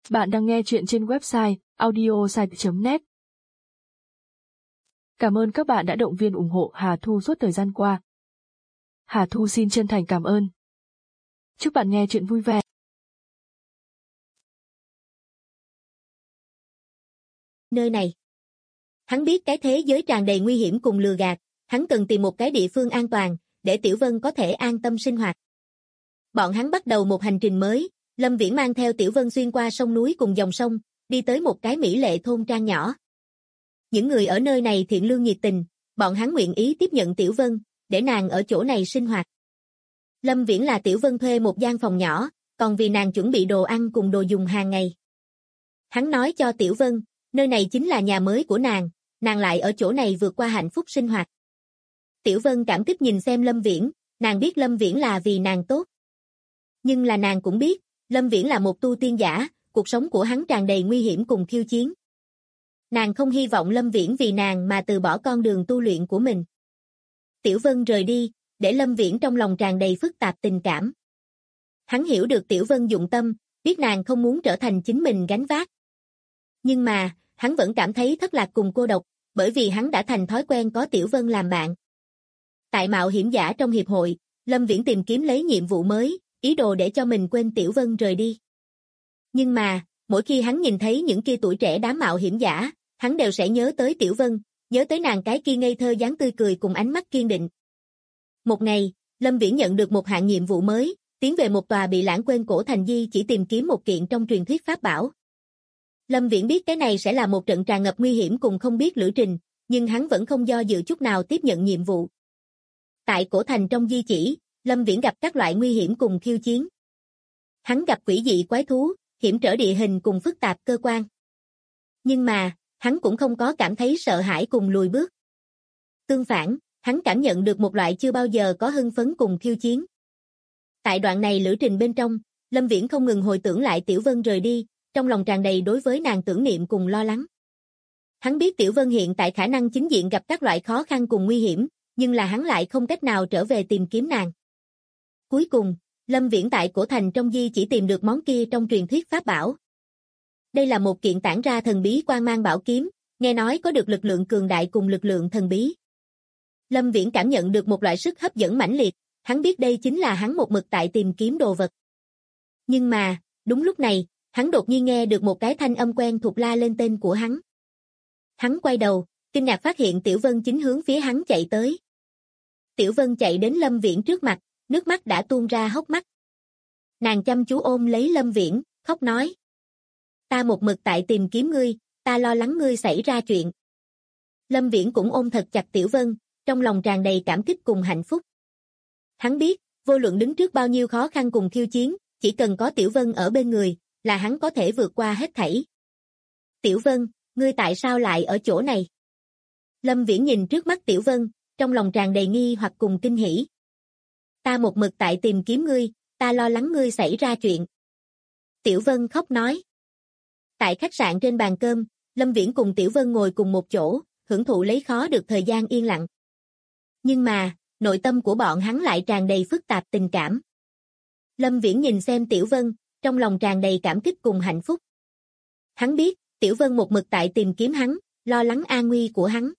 Bạn đang nghe chuyện trên website audiosite.net. Cảm ơn các bạn đã động viên ủng hộ Hà Thu suốt thời gian qua. Hà Thu xin chân thành cảm ơn. Chúc bạn nghe chuyện vui vẻ. Nơi này. Hắn biết cái thế giới tràn đầy nguy hiểm cùng lừa gạt, hắn cần tìm một cái địa phương an toàn, để Tiểu Vân có thể an tâm sinh hoạt. Bọn hắn bắt đầu một hành trình mới, Lâm Viễn mang theo Tiểu Vân xuyên qua sông núi cùng dòng sông, đi tới một cái mỹ lệ thôn trang nhỏ. Những người ở nơi này thiện lương nhiệt tình, bọn hắn nguyện ý tiếp nhận Tiểu Vân, để nàng ở chỗ này sinh hoạt. Lâm Viễn là Tiểu Vân thuê một gian phòng nhỏ, còn vì nàng chuẩn bị đồ ăn cùng đồ dùng hàng ngày. Hắn nói cho Tiểu Vân, nơi này chính là nhà mới của nàng lại ở chỗ này vượt qua hạnh phúc sinh hoạt. Tiểu Vân cảm kích nhìn xem Lâm Viễn, nàng biết Lâm Viễn là vì nàng tốt. Nhưng là nàng cũng biết, Lâm Viễn là một tu tiên giả, cuộc sống của hắn tràn đầy nguy hiểm cùng khiêu chiến. Nàng không hy vọng Lâm Viễn vì nàng mà từ bỏ con đường tu luyện của mình. Tiểu Vân rời đi, để Lâm Viễn trong lòng tràn đầy phức tạp tình cảm. Hắn hiểu được Tiểu Vân dụng tâm, biết nàng không muốn trở thành chính mình gánh vác. Nhưng mà, hắn vẫn cảm thấy thất lạc cùng cô độc, bởi vì hắn đã thành thói quen có Tiểu Vân làm bạn. Tại mạo hiểm giả trong hiệp hội, Lâm Viễn tìm kiếm lấy nhiệm vụ mới, ý đồ để cho mình quên Tiểu Vân rời đi. Nhưng mà, mỗi khi hắn nhìn thấy những kia tuổi trẻ đám mạo hiểm giả, hắn đều sẽ nhớ tới Tiểu Vân, nhớ tới nàng cái kia ngây thơ dáng tươi cười cùng ánh mắt kiên định. Một ngày, Lâm Viễn nhận được một hạng nhiệm vụ mới, tiến về một tòa bị lãng quên cổ thành di chỉ tìm kiếm một kiện trong truyền thuyết pháp bảo. Lâm Viễn biết cái này sẽ là một trận tràn ngập nguy hiểm cùng không biết lữ trình, nhưng hắn vẫn không do dự chút nào tiếp nhận nhiệm vụ. Tại cổ thành trong di chỉ, Lâm Viễn gặp các loại nguy hiểm cùng khiêu chiến. Hắn gặp quỷ dị quái thú, hiểm trở địa hình cùng phức tạp cơ quan. Nhưng mà, hắn cũng không có cảm thấy sợ hãi cùng lùi bước. Tương phản, hắn cảm nhận được một loại chưa bao giờ có hưng phấn cùng khiêu chiến. Tại đoạn này lữ trình bên trong, Lâm Viễn không ngừng hồi tưởng lại Tiểu Vân rời đi, trong lòng tràn đầy đối với nàng tưởng niệm cùng lo lắng. Hắn biết Tiểu Vân hiện tại khả năng chính diện gặp các loại khó khăn cùng nguy hiểm, nhưng là hắn lại không cách nào trở về tìm kiếm nàng. Cuối cùng, Lâm Viễn tại cổ thành trong di chỉ tìm được món kia trong truyền thuyết pháp bảo. Đây là một kiện tản ra thần bí quang mang bảo kiếm, nghe nói có được lực lượng cường đại cùng lực lượng thần bí. Lâm Viễn cảm nhận được một loại sức hấp dẫn mãnh liệt, hắn biết đây chính là hắn một mực tại tìm kiếm đồ vật. Nhưng mà, đúng lúc này, hắn đột nhiên nghe được một cái thanh âm quen thuộc la lên tên của hắn. Hắn quay đầu, kinh ngạc phát hiện Tiểu Vân chính hướng phía hắn chạy tới. Tiểu Vân chạy đến Lâm Viễn trước mặt, nước mắt đã tuôn ra hốc mắt. Nàng chăm chú ôm lấy Lâm Viễn, khóc nói. Ta một mực tại tìm kiếm ngươi, ta lo lắng ngươi xảy ra chuyện. Lâm Viễn cũng ôm thật chặt Tiểu Vân, trong lòng tràn đầy cảm kích cùng hạnh phúc. Hắn biết, vô luận đứng trước bao nhiêu khó khăn cùng khiêu chiến, chỉ cần có Tiểu Vân ở bên người, là hắn có thể vượt qua hết thảy. Tiểu Vân, ngươi tại sao lại ở chỗ này? Lâm Viễn nhìn trước mắt Tiểu Vân, trong lòng tràn đầy nghi hoặc cùng kinh hỉ. Ta một mực tại tìm kiếm ngươi, ta lo lắng ngươi xảy ra chuyện. Tiểu Vân khóc nói. Tại khách sạn trên bàn cơm, Lâm Viễn cùng Tiểu Vân ngồi cùng một chỗ, hưởng thụ lấy khó được thời gian yên lặng. Nhưng mà, nội tâm của bọn hắn lại tràn đầy phức tạp tình cảm. Lâm Viễn nhìn xem Tiểu Vân, trong lòng tràn đầy cảm kích cùng hạnh phúc. Hắn biết, Tiểu Vân một mực tại tìm kiếm hắn, lo lắng an nguy của hắn.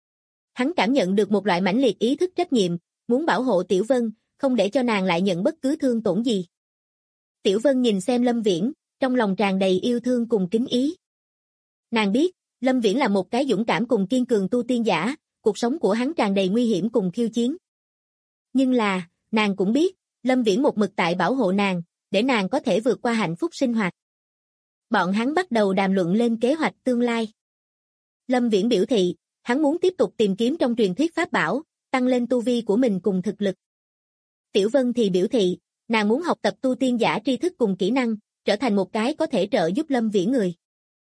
Hắn cảm nhận được một loại mãnh liệt ý thức trách nhiệm, muốn bảo hộ Tiểu Vân, không để cho nàng lại nhận bất cứ thương tổn gì. Tiểu Vân nhìn xem Lâm Viễn, trong lòng tràn đầy yêu thương cùng kính ý. Nàng biết, Lâm Viễn là một cái dũng cảm cùng kiên cường tu tiên giả, cuộc sống của hắn tràn đầy nguy hiểm cùng khiêu chiến. Nhưng là, nàng cũng biết, Lâm Viễn một mực tại bảo hộ nàng, để nàng có thể vượt qua hạnh phúc sinh hoạt. Bọn hắn bắt đầu đàm luận lên kế hoạch tương lai. Lâm Viễn biểu thị, hắn muốn tiếp tục tìm kiếm trong truyền thuyết pháp bảo, tăng lên tu vi của mình cùng thực lực. Tiểu Vân thì biểu thị, nàng muốn học tập tu tiên giả tri thức cùng kỹ năng, trở thành một cái có thể trợ giúp Lâm Viễn người.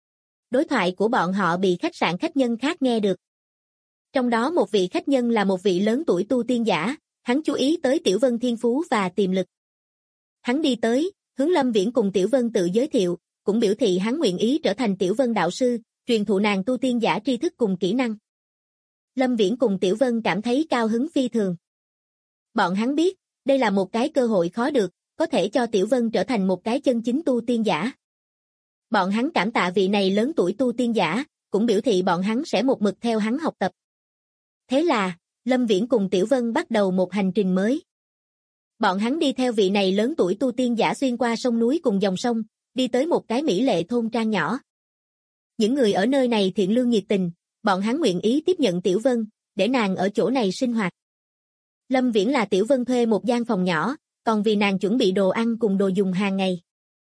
Đối thoại của bọn họ bị khách sạn khách nhân khác nghe được. Trong đó một vị khách nhân là một vị lớn tuổi tu tiên giả, hắn chú ý tới Tiểu Vân thiên phú và tiềm lực. Hắn đi tới, hướng Lâm Viễn cùng Tiểu Vân tự giới thiệu, cũng biểu thị hắn nguyện ý trở thành Tiểu Vân đạo sư, truyền thụ nàng tu tiên giả tri thức cùng kỹ năng. Lâm Viễn cùng Tiểu Vân cảm thấy cao hứng phi thường. Bọn hắn biết, đây là một cái cơ hội khó được, có thể cho Tiểu Vân trở thành một cái chân chính tu tiên giả. Bọn hắn cảm tạ vị này lớn tuổi tu tiên giả, cũng biểu thị bọn hắn sẽ một mực theo hắn học tập. Thế là, Lâm Viễn cùng Tiểu Vân bắt đầu một hành trình mới. Bọn hắn đi theo vị này lớn tuổi tu tiên giả xuyên qua sông núi cùng dòng sông, đi tới một cái mỹ lệ thôn trang nhỏ. Những người ở nơi này thiện lương nhiệt tình, bọn hắn nguyện ý tiếp nhận Tiểu Vân, để nàng ở chỗ này sinh hoạt. Lâm Viễn là Tiểu Vân thuê một gian phòng nhỏ, còn vì nàng chuẩn bị đồ ăn cùng đồ dùng hàng ngày.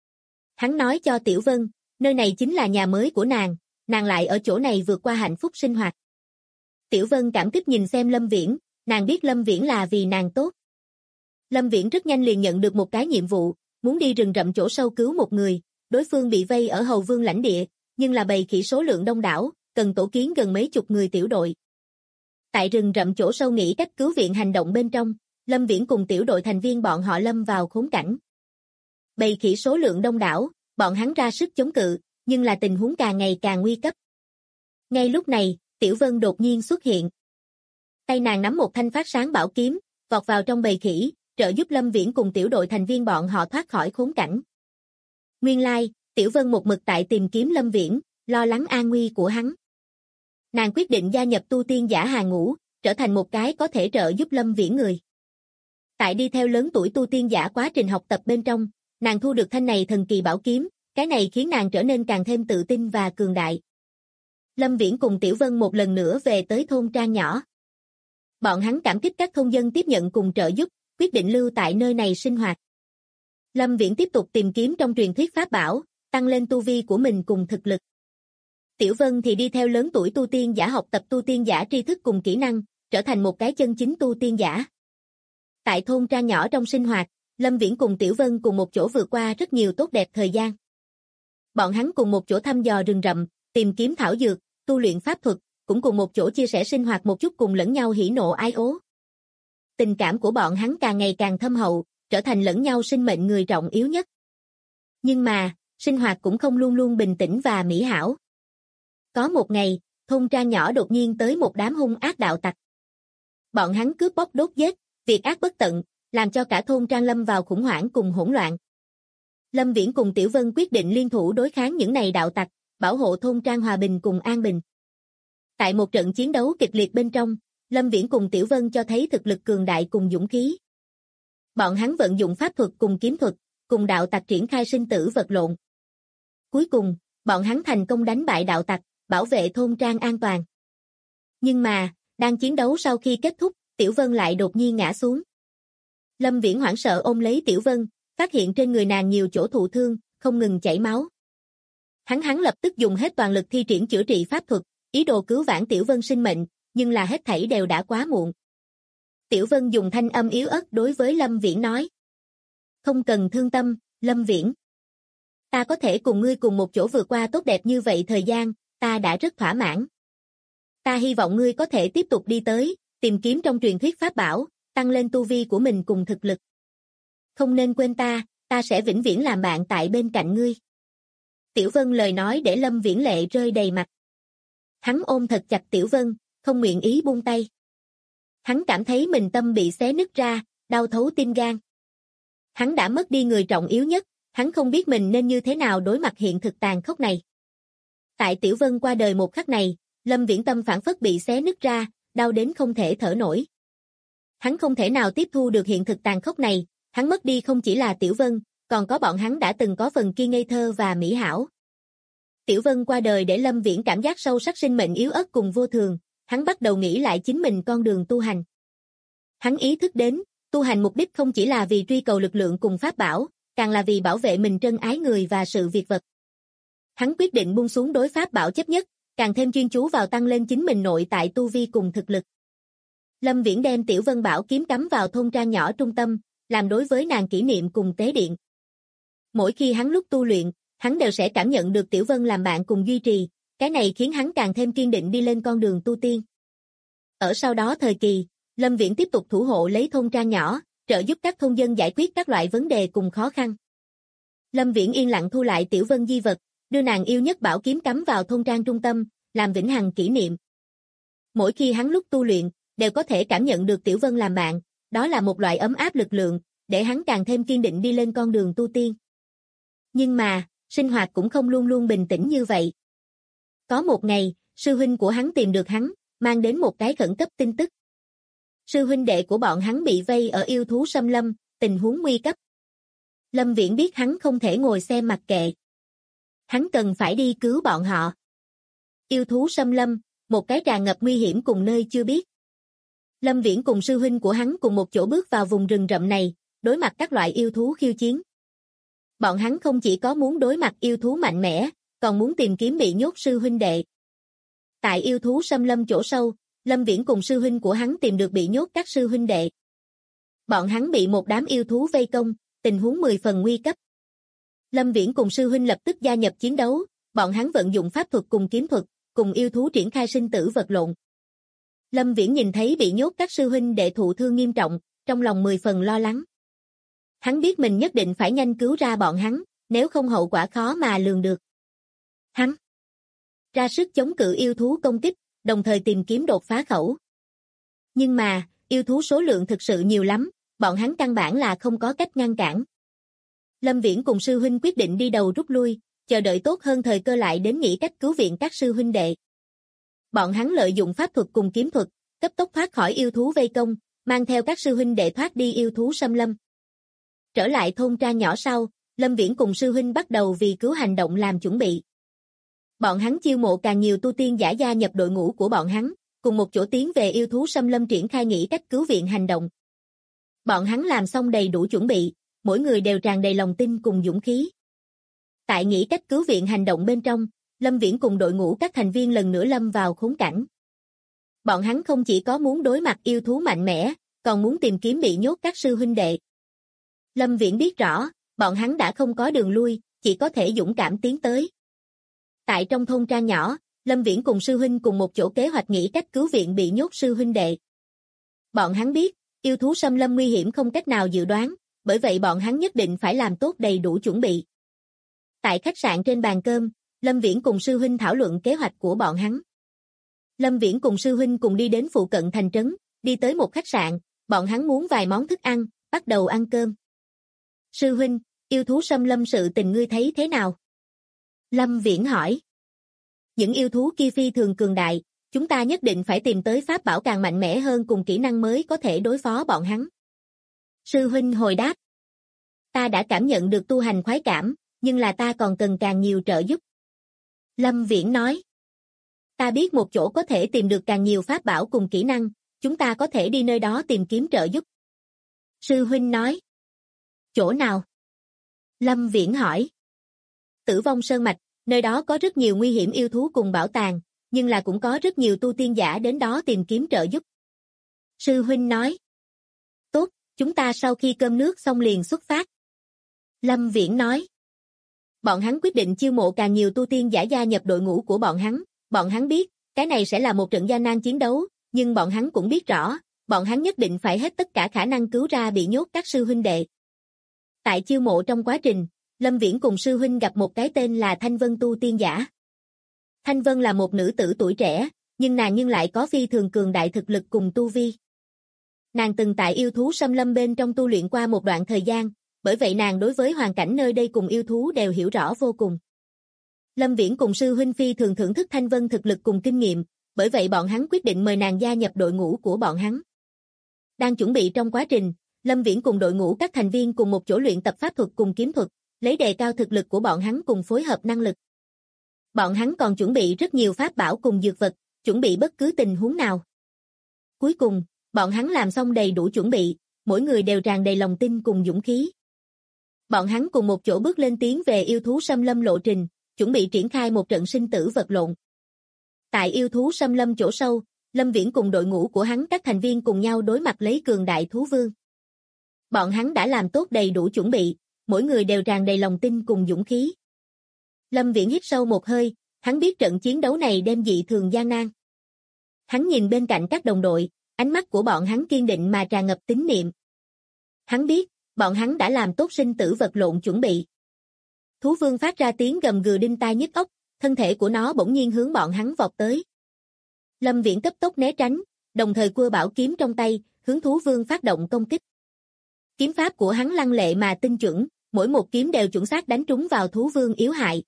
Hắn nói cho Tiểu Vân, nơi này chính là nhà mới của nàng lại ở chỗ này vượt qua hạnh phúc sinh hoạt. Tiểu Vân cảm kích nhìn xem Lâm Viễn, nàng biết Lâm Viễn là vì nàng tốt. Lâm Viễn rất nhanh liền nhận được một cái nhiệm vụ, muốn đi rừng rậm chỗ sâu cứu một người, đối phương bị vây ở Hầu Vương lãnh địa, nhưng là bầy khỉ số lượng đông đảo, cần tổ kiến gần mấy chục người tiểu đội. Tại rừng rậm chỗ sâu nghĩ cách cứu viện hành động bên trong, Lâm Viễn cùng tiểu đội thành viên bọn họ lâm vào khốn cảnh. Bầy khỉ số lượng đông đảo, bọn hắn ra sức chống cự, nhưng là tình huống càng ngày càng nguy cấp. Ngay lúc này, Tiểu Vân đột nhiên xuất hiện. Tay nàng nắm một thanh phát sáng bảo kiếm, vọt vào trong bầy khỉ, trợ giúp Lâm Viễn cùng tiểu đội thành viên bọn họ thoát khỏi khốn cảnh. Nguyên lai, Tiểu Vân một mực tại tìm kiếm Lâm Viễn, lo lắng an nguy của hắn. Nàng quyết định gia nhập tu tiên giả hàng ngũ, trở thành một cái có thể trợ giúp Lâm Viễn người. Tại đi theo lớn tuổi tu tiên giả quá trình học tập bên trong, nàng thu được thanh này thần kỳ bảo kiếm, cái này khiến nàng trở nên càng thêm tự tin và cường đại. Lâm Viễn cùng Tiểu Vân một lần nữa về tới thôn trang nhỏ. Bọn hắn cảm kích các thôn dân tiếp nhận cùng trợ giúp, quyết định lưu tại nơi này sinh hoạt. Lâm Viễn tiếp tục tìm kiếm trong truyền thuyết pháp bảo, tăng lên tu vi của mình cùng thực lực. Tiểu Vân thì đi theo lớn tuổi tu tiên giả học tập tu tiên giả tri thức cùng kỹ năng, trở thành một cái chân chính tu tiên giả. Tại thôn trang nhỏ trong sinh hoạt, Lâm Viễn cùng Tiểu Vân cùng một chỗ vượt qua rất nhiều tốt đẹp thời gian. Bọn hắn cùng một chỗ thăm dò rừng rậm, tìm kiếm thảo dược, tu luyện pháp thuật, cũng cùng một chỗ chia sẻ sinh hoạt một chút cùng lẫn nhau hỉ nộ ái ố. Tình cảm của bọn hắn càng ngày càng thâm hậu, trở thành lẫn nhau sinh mệnh người trọng yếu nhất. Nhưng mà, sinh hoạt cũng không luôn luôn bình tĩnh và mỹ hảo. Có một ngày, thôn trang nhỏ đột nhiên tới một đám hung ác đạo tặc. Bọn hắn cướp bóc đốt giết, việc ác bất tận, làm cho cả thôn trang lâm vào khủng hoảng cùng hỗn loạn. Lâm Viễn cùng Tiểu Vân quyết định liên thủ đối kháng những này đạo tặc, bảo hộ thôn trang hòa bình cùng an bình. Tại một trận chiến đấu kịch liệt bên trong, Lâm Viễn cùng Tiểu Vân cho thấy thực lực cường đại cùng dũng khí. Bọn hắn vận dụng pháp thuật cùng kiếm thuật, cùng đạo tặc triển khai sinh tử vật lộn. Cuối cùng, bọn hắn thành công đánh bại đạo tặc, bảo vệ thôn trang an toàn. Nhưng mà, đang chiến đấu sau khi kết thúc, Tiểu Vân lại đột nhiên ngã xuống. Lâm Viễn hoảng sợ ôm lấy Tiểu Vân, phát hiện trên người nàng nhiều chỗ thụ thương, không ngừng chảy máu. Hắn lập tức dùng hết toàn lực thi triển chữa trị pháp thuật, ý đồ cứu vãn Tiểu Vân sinh mệnh, nhưng là hết thảy đều đã quá muộn. Tiểu Vân dùng thanh âm yếu ớt đối với Lâm Viễn nói. Không cần thương tâm, Lâm Viễn. Ta có thể cùng ngươi cùng một chỗ vượt qua tốt đẹp như vậy thời gian, ta đã rất thỏa mãn. Ta hy vọng ngươi có thể tiếp tục đi tới, tìm kiếm trong truyền thuyết pháp bảo, tăng lên tu vi của mình cùng thực lực. Không nên quên ta sẽ vĩnh viễn làm bạn tại bên cạnh ngươi. Tiểu Vân lời nói để Lâm Viễn lệ rơi đầy mặt. Hắn ôm thật chặt Tiểu Vân, không nguyện ý buông tay. Hắn cảm thấy mình tâm bị xé nứt ra, đau thấu tim gan. Hắn đã mất đi người trọng yếu nhất, hắn không biết mình nên như thế nào đối mặt hiện thực tàn khốc này. Tại Tiểu Vân qua đời một khắc này, Lâm Viễn tâm phảng phất bị xé nứt ra, đau đến không thể thở nổi. Hắn không thể nào tiếp thu được hiện thực tàn khốc này, hắn mất đi không chỉ là Tiểu Vân, còn có bọn hắn đã từng có phần kia ngây thơ và mỹ hảo. Tiểu Vân qua đời để Lâm Viễn cảm giác sâu sắc sinh mệnh yếu ớt cùng vô thường, hắn bắt đầu nghĩ lại chính mình con đường tu hành. Hắn ý thức đến, tu hành mục đích không chỉ là vì truy cầu lực lượng cùng pháp bảo, càng là vì bảo vệ mình trân ái người và sự việc vật. Hắn quyết định buông xuống đối pháp bảo chấp nhất, càng thêm chuyên chú vào tăng lên chính mình nội tại tu vi cùng thực lực. Lâm Viễn đem Tiểu Vân bảo kiếm cắm vào thôn trang nhỏ trung tâm, làm đối với nàng kỷ niệm cùng tế điện. Mỗi khi hắn lúc tu luyện, hắn đều sẽ cảm nhận được Tiểu Vân làm bạn cùng duy trì, cái này khiến hắn càng thêm kiên định đi lên con đường tu tiên. Ở sau đó thời kỳ, Lâm Viễn tiếp tục thủ hộ lấy thôn trang nhỏ, trợ giúp các thôn dân giải quyết các loại vấn đề cùng khó khăn. Lâm Viễn yên lặng thu lại Tiểu Vân di vật, đưa nàng yêu nhất bảo kiếm cắm vào thôn trang trung tâm, làm vĩnh hằng kỷ niệm. Mỗi khi hắn lúc tu luyện, đều có thể cảm nhận được Tiểu Vân làm bạn, đó là một loại ấm áp lực lượng, để hắn càng thêm kiên định đi lên con đường tu tiên. Nhưng mà, sinh hoạt cũng không luôn luôn bình tĩnh như vậy. Có một ngày, sư huynh của hắn tìm được hắn, mang đến một cái khẩn cấp tin tức. Sư huynh đệ của bọn hắn bị vây ở yêu thú xâm lâm, tình huống nguy cấp. Lâm Viễn biết hắn không thể ngồi xem mặc kệ. Hắn cần phải đi cứu bọn họ. Yêu thú xâm lâm, một cái tràn ngập nguy hiểm cùng nơi chưa biết. Lâm Viễn cùng sư huynh của hắn cùng một chỗ bước vào vùng rừng rậm này, đối mặt các loại yêu thú khiêu chiến. Bọn hắn không chỉ có muốn đối mặt yêu thú mạnh mẽ, còn muốn tìm kiếm bị nhốt sư huynh đệ. Tại yêu thú xâm lâm chỗ sâu, Lâm Viễn cùng sư huynh của hắn tìm được bị nhốt các sư huynh đệ. Bọn hắn bị một đám yêu thú vây công, tình huống 10 phần nguy cấp. Lâm Viễn cùng sư huynh lập tức gia nhập chiến đấu, bọn hắn vận dụng pháp thuật cùng kiếm thuật, cùng yêu thú triển khai sinh tử vật lộn. Lâm Viễn nhìn thấy bị nhốt các sư huynh đệ thụ thương nghiêm trọng, trong lòng 10 phần lo lắng. Hắn biết mình nhất định phải nhanh cứu ra bọn hắn, nếu không hậu quả khó mà lường được. Hắn ra sức chống cự yêu thú công kích, đồng thời tìm kiếm đột phá khẩu. Nhưng mà, yêu thú số lượng thực sự nhiều lắm, bọn hắn căn bản là không có cách ngăn cản. Lâm Viễn cùng sư huynh quyết định đi đầu rút lui, chờ đợi tốt hơn thời cơ lại đến nghĩ cách cứu viện các sư huynh đệ. Bọn hắn lợi dụng pháp thuật cùng kiếm thuật, cấp tốc thoát khỏi yêu thú vây công, mang theo các sư huynh đệ thoát đi yêu thú xâm lâm. Trở lại thôn trang nhỏ sau, Lâm Viễn cùng sư huynh bắt đầu vì cứu hành động làm chuẩn bị. Bọn hắn chiêu mộ càng nhiều tu tiên giả gia nhập đội ngũ của bọn hắn, cùng một chỗ tiến về yêu thú xâm lâm triển khai nghĩ cách cứu viện hành động. Bọn hắn làm xong đầy đủ chuẩn bị, mỗi người đều tràn đầy lòng tin cùng dũng khí. Tại nghĩ cách cứu viện hành động bên trong, Lâm Viễn cùng đội ngũ các thành viên lần nữa lâm vào khốn cảnh. Bọn hắn không chỉ có muốn đối mặt yêu thú mạnh mẽ, còn muốn tìm kiếm bị nhốt các sư huynh đệ. Lâm Viễn biết rõ, bọn hắn đã không có đường lui, chỉ có thể dũng cảm tiến tới. Tại trong thôn trang nhỏ, Lâm Viễn cùng sư huynh cùng một chỗ kế hoạch nghĩ cách cứu viện bị nhốt sư huynh đệ. Bọn hắn biết, yêu thú xâm lâm nguy hiểm không cách nào dự đoán, bởi vậy bọn hắn nhất định phải làm tốt đầy đủ chuẩn bị. Tại khách sạn trên bàn cơm, Lâm Viễn cùng sư huynh thảo luận kế hoạch của bọn hắn. Lâm Viễn cùng sư huynh cùng đi đến phụ cận thành trấn, đi tới một khách sạn, bọn hắn muốn vài món thức ăn, bắt đầu ăn cơm. Sư huynh, yêu thú xâm lâm sự tình ngươi thấy thế nào? Lâm Viễn hỏi. Những yêu thú kia phi thường cường đại, chúng ta nhất định phải tìm tới pháp bảo càng mạnh mẽ hơn cùng kỹ năng mới có thể đối phó bọn hắn. Sư huynh hồi đáp. Ta đã cảm nhận được tu hành khoái cảm, nhưng là ta còn cần càng nhiều trợ giúp. Lâm Viễn nói. Ta biết một chỗ có thể tìm được càng nhiều pháp bảo cùng kỹ năng, chúng ta có thể đi nơi đó tìm kiếm trợ giúp. Sư huynh nói. Chỗ nào? Lâm Viễn hỏi. Tử vong sơn mạch, nơi đó có rất nhiều nguy hiểm yêu thú cùng bảo tàng, nhưng là cũng có rất nhiều tu tiên giả đến đó tìm kiếm trợ giúp. Sư huynh nói. Tốt, chúng ta sau khi cơm nước xong liền xuất phát. Lâm Viễn nói. Bọn hắn quyết định chiêu mộ càng nhiều tu tiên giả gia nhập đội ngũ của bọn hắn biết, cái này sẽ là một trận gian nan chiến đấu, nhưng bọn hắn cũng biết rõ, bọn hắn nhất định phải hết tất cả khả năng cứu ra bị nhốt các sư huynh đệ. Tại chiêu mộ trong quá trình, Lâm Viễn cùng sư huynh gặp một cái tên là Thanh Vân tu tiên giả. Thanh Vân là một nữ tử tuổi trẻ, nhưng nàng lại có phi thường cường đại thực lực cùng tu vi. Nàng từng tại yêu thú xâm lâm bên trong tu luyện qua một đoạn thời gian, bởi vậy nàng đối với hoàn cảnh nơi đây cùng yêu thú đều hiểu rõ vô cùng. Lâm Viễn cùng sư huynh phi thường thưởng thức Thanh Vân thực lực cùng kinh nghiệm, bởi vậy bọn hắn quyết định mời nàng gia nhập đội ngũ của bọn hắn. Đang chuẩn bị trong quá trình, Lâm Viễn cùng đội ngũ các thành viên cùng một chỗ luyện tập pháp thuật cùng kiếm thuật, lấy đề cao thực lực của bọn hắn cùng phối hợp năng lực. Bọn hắn còn chuẩn bị rất nhiều pháp bảo cùng dược vật, chuẩn bị bất cứ tình huống nào. Cuối cùng, bọn hắn làm xong đầy đủ chuẩn bị, mỗi người đều tràn đầy lòng tin cùng dũng khí. Bọn hắn cùng một chỗ bước lên tiến về yêu thú xâm lâm lộ trình, chuẩn bị triển khai một trận sinh tử vật lộn. Tại yêu thú xâm lâm chỗ sâu, Lâm Viễn cùng đội ngũ của hắn các thành viên cùng nhau đối mặt lấy cường đại thú vương. Bọn hắn đã làm tốt đầy đủ chuẩn bị, mỗi người đều tràn đầy lòng tin cùng dũng khí. Lâm Viễn hít sâu một hơi, hắn biết trận chiến đấu này đem dị thường gian nan. Hắn nhìn bên cạnh các đồng đội, ánh mắt của bọn hắn kiên định mà tràn ngập tín niệm. Hắn biết, bọn hắn đã làm tốt sinh tử vật lộn chuẩn bị. Thú vương phát ra tiếng gầm gừ đinh tai nhức óc, thân thể của nó bỗng nhiên hướng bọn hắn vọt tới. Lâm Viễn cấp tốc né tránh, đồng thời cua bảo kiếm trong tay, hướng thú vương phát động công kích. Kiếm pháp của hắn lăng lệ mà tinh chuẩn, mỗi một kiếm đều chuẩn xác đánh trúng vào thú vương yếu hại.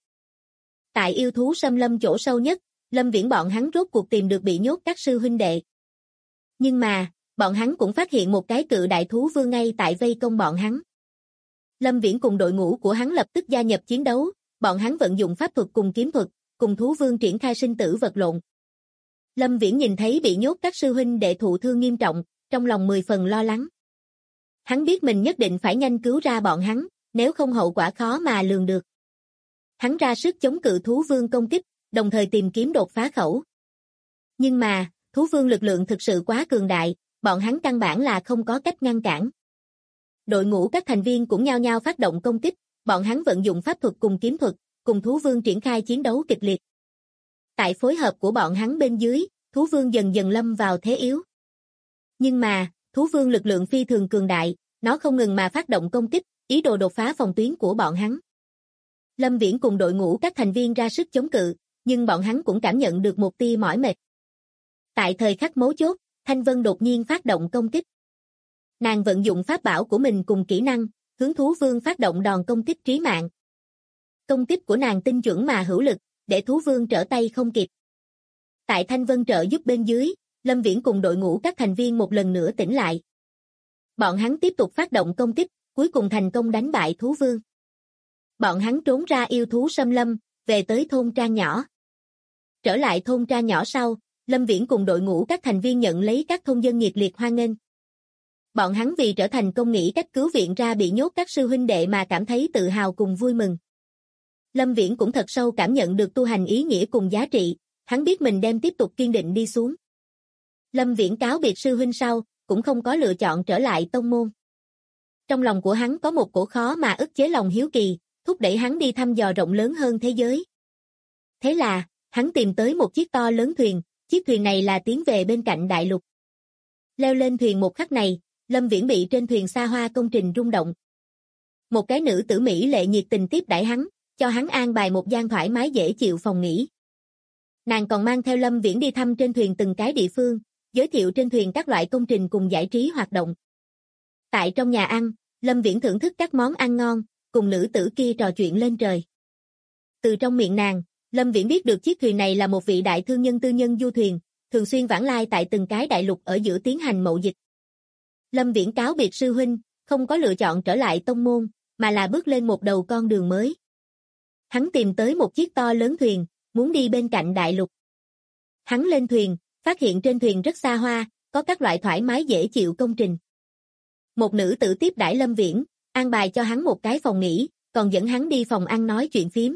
Tại yêu thú xâm lâm chỗ sâu nhất, Lâm Viễn bọn hắn rốt cuộc tìm được bị nhốt các sư huynh đệ. Nhưng mà, bọn hắn cũng phát hiện một cái cự đại thú vương ngay tại vây công bọn hắn. Lâm Viễn cùng đội ngũ của hắn lập tức gia nhập chiến đấu, bọn hắn vận dụng pháp thuật cùng kiếm thuật, cùng thú vương triển khai sinh tử vật lộn. Lâm Viễn nhìn thấy bị nhốt các sư huynh đệ thụ thương nghiêm trọng, trong lòng 10 phần lo lắng. Hắn biết mình nhất định phải nhanh cứu ra bọn hắn, nếu không hậu quả khó mà lường được. Hắn ra sức chống cự thú vương công kích, đồng thời tìm kiếm đột phá khẩu. Nhưng mà, thú vương lực lượng thực sự quá cường đại, bọn hắn căn bản là không có cách ngăn cản. Đội ngũ các thành viên cũng nhao nhao phát động công kích, bọn hắn vận dụng pháp thuật cùng kiếm thuật, cùng thú vương triển khai chiến đấu kịch liệt. Tại phối hợp của bọn hắn bên dưới, thú vương dần dần lâm vào thế yếu. Nhưng mà, thú vương lực lượng phi thường cường đại, nó không ngừng mà phát động công kích, ý đồ đột phá phòng tuyến của bọn hắn. Lâm Viễn cùng đội ngũ các thành viên ra sức chống cự, nhưng bọn hắn cũng cảm nhận được một tia mỏi mệt. Tại thời khắc mấu chốt, Thanh Vân đột nhiên phát động công kích. Nàng vận dụng pháp bảo của mình cùng kỹ năng, hướng thú vương phát động đòn công kích trí mạng. Công kích của nàng tinh chuẩn mà hữu lực, để thú vương trở tay không kịp. Tại Thanh Vân trợ giúp bên dưới, Lâm Viễn cùng đội ngũ các thành viên một lần nữa tỉnh lại. Bọn hắn tiếp tục phát động công kích, cuối cùng thành công đánh bại thú vương. Bọn hắn trốn ra yêu thú xâm lâm, về tới thôn trang nhỏ. Trở lại thôn trang nhỏ sau, Lâm Viễn cùng đội ngũ các thành viên nhận lấy các thôn dân nhiệt liệt hoan nghênh. Bọn hắn vì trở thành công nghĩ cách cứu viện ra bị nhốt các sư huynh đệ mà cảm thấy tự hào cùng vui mừng. Lâm Viễn cũng thật sâu cảm nhận được tu hành ý nghĩa cùng giá trị, hắn biết mình đem tiếp tục kiên định đi xuống. Lâm Viễn cáo biệt sư huynh sau, cũng không có lựa chọn trở lại tông môn. Trong lòng của hắn có một cổ khó mà ức chế lòng hiếu kỳ, thúc đẩy hắn đi thăm dò rộng lớn hơn thế giới. Thế là, hắn tìm tới một chiếc to lớn thuyền, chiếc thuyền này là tiến về bên cạnh đại lục. Leo lên thuyền một khắc này, Lâm Viễn bị trên thuyền xa hoa công trình rung động. Một cái nữ tử mỹ lệ nhiệt tình tiếp đãi hắn, cho hắn an bài một gian thoải mái dễ chịu phòng nghỉ. Nàng còn mang theo Lâm Viễn đi thăm trên thuyền từng cái địa phương, giới thiệu trên thuyền các loại công trình cùng giải trí hoạt động. Tại trong nhà ăn, Lâm Viễn thưởng thức các món ăn ngon, cùng nữ tử kia trò chuyện lên trời. Từ trong miệng nàng, Lâm Viễn biết được chiếc thuyền này là một vị đại thương nhân tư nhân du thuyền, thường xuyên vãng lai tại từng cái đại lục ở giữa tiến hành mậu dịch. Lâm Viễn cáo biệt sư huynh, không có lựa chọn trở lại tông môn, mà là bước lên một đầu con đường mới. Hắn tìm tới một chiếc to lớn thuyền, muốn đi bên cạnh đại lục. Hắn lên thuyền, phát hiện trên thuyền rất xa hoa, có các loại thoải mái dễ chịu công trình. Một nữ tử tiếp đãi Lâm Viễn, an bài cho hắn một cái phòng nghỉ, còn dẫn hắn đi phòng ăn nói chuyện phiếm.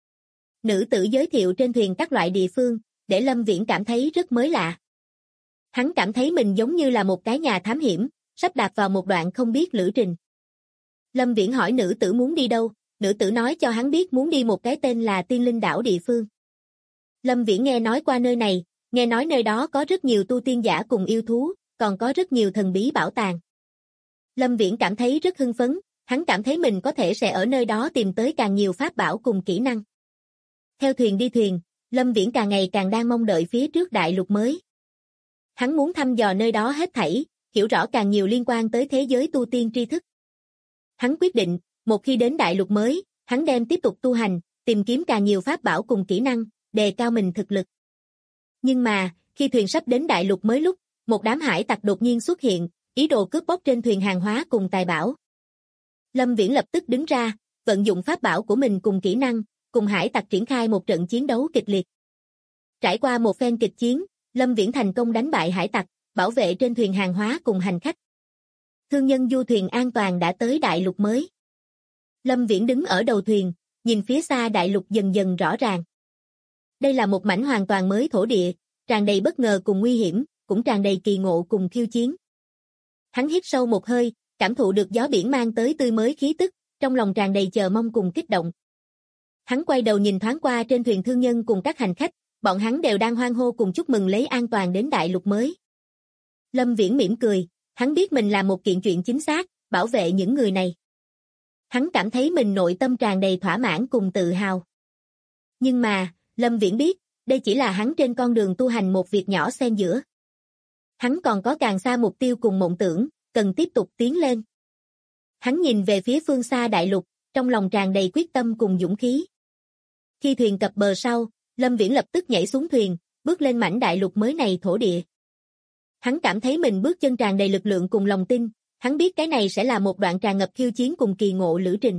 Nữ tử giới thiệu trên thuyền các loại địa phương, để Lâm Viễn cảm thấy rất mới lạ. Hắn cảm thấy mình giống như là một cái nhà thám hiểm, sắp đạp vào một đoạn không biết lữ trình. Lâm Viễn hỏi nữ tử muốn đi đâu, nữ tử nói cho hắn biết muốn đi một cái tên là Tiên Linh Đảo địa phương. Lâm Viễn nghe nói qua nơi này, nghe nói nơi đó có rất nhiều tu tiên giả cùng yêu thú, còn có rất nhiều thần bí bảo tàng. Lâm Viễn cảm thấy rất hưng phấn, hắn cảm thấy mình có thể sẽ ở nơi đó tìm tới càng nhiều pháp bảo cùng kỹ năng. Theo thuyền đi thuyền, Lâm Viễn càng ngày càng đang mong đợi phía trước đại lục mới. Hắn muốn thăm dò nơi đó hết thảy, hiểu rõ càng nhiều liên quan tới thế giới tu tiên tri thức. Hắn quyết định, một khi đến đại lục mới, hắn đem tiếp tục tu hành, tìm kiếm càng nhiều pháp bảo cùng kỹ năng, đề cao mình thực lực. Nhưng mà, khi thuyền sắp đến đại lục mới lúc, một đám hải tặc đột nhiên xuất hiện, ý đồ cướp bóc trên thuyền hàng hóa cùng tài bảo. Lâm Viễn lập tức đứng ra, vận dụng pháp bảo của mình cùng kỹ năng, cùng hải tặc triển khai một trận chiến đấu kịch liệt. Trải qua một phen kịch chiến, Lâm Viễn thành công đánh bại hải tặc, bảo vệ trên thuyền hàng hóa cùng hành khách. Thương nhân du thuyền an toàn đã tới đại lục mới. Lâm Viễn đứng ở đầu thuyền, nhìn phía xa đại lục dần dần rõ ràng. Đây là một mảnh hoàn toàn mới thổ địa, tràn đầy bất ngờ cùng nguy hiểm, cũng tràn đầy kỳ ngộ cùng khiêu chiến. Hắn hít sâu một hơi, cảm thụ được gió biển mang tới tươi mới khí tức, trong lòng tràn đầy chờ mong cùng kích động. Hắn quay đầu nhìn thoáng qua trên thuyền thương nhân cùng các hành khách, bọn hắn đều đang hoan hô cùng chúc mừng lấy an toàn đến đại lục mới. Lâm Viễn mỉm cười, hắn biết mình làm một kiện chuyện chính xác, bảo vệ những người này. Hắn cảm thấy mình nội tâm tràn đầy thỏa mãn cùng tự hào. Nhưng mà, Lâm Viễn biết, đây chỉ là hắn trên con đường tu hành một việc nhỏ xen giữa. Hắn còn có càng xa mục tiêu cùng mộng tưởng, cần tiếp tục tiến lên. Hắn nhìn về phía phương xa đại lục, trong lòng tràn đầy quyết tâm cùng dũng khí. Khi thuyền cập bờ sau, Lâm Viễn lập tức nhảy xuống thuyền, bước lên mảnh đại lục mới này thổ địa. Hắn cảm thấy mình bước chân tràn đầy lực lượng cùng lòng tin, hắn biết cái này sẽ là một đoạn tràn ngập khiêu chiến cùng kỳ ngộ lữ trình.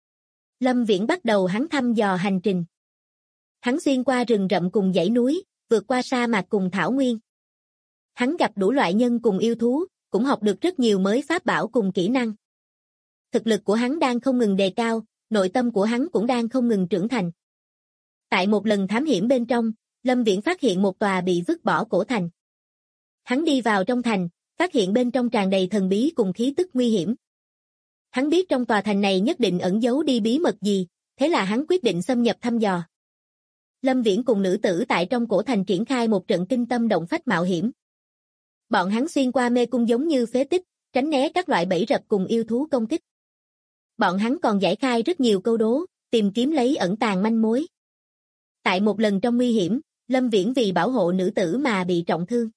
Lâm Viễn bắt đầu hắn thăm dò hành trình. Hắn xuyên qua rừng rậm cùng dãy núi, vượt qua sa mạc cùng thảo nguyên. Hắn gặp đủ loại nhân cùng yêu thú, cũng học được rất nhiều mới pháp bảo cùng kỹ năng. Thực lực của hắn đang không ngừng đề cao, nội tâm của hắn cũng đang không ngừng trưởng thành. Tại một lần thám hiểm bên trong, Lâm Viễn phát hiện một tòa bị vứt bỏ cổ thành. Hắn đi vào trong thành, phát hiện bên trong tràn đầy thần bí cùng khí tức nguy hiểm. Hắn biết trong tòa thành này nhất định ẩn giấu đi bí mật gì, thế là hắn quyết định xâm nhập thăm dò. Lâm Viễn cùng nữ tử tại trong cổ thành triển khai một trận kinh tâm động phách mạo hiểm. Bọn hắn xuyên qua mê cung giống như phế tích, tránh né các loại bẫy rập cùng yêu thú công kích. Bọn hắn còn giải khai rất nhiều câu đố, tìm kiếm lấy ẩn tàng manh mối. Tại một lần trong nguy hiểm, Lâm Viễn vì bảo hộ nữ tử mà bị trọng thương.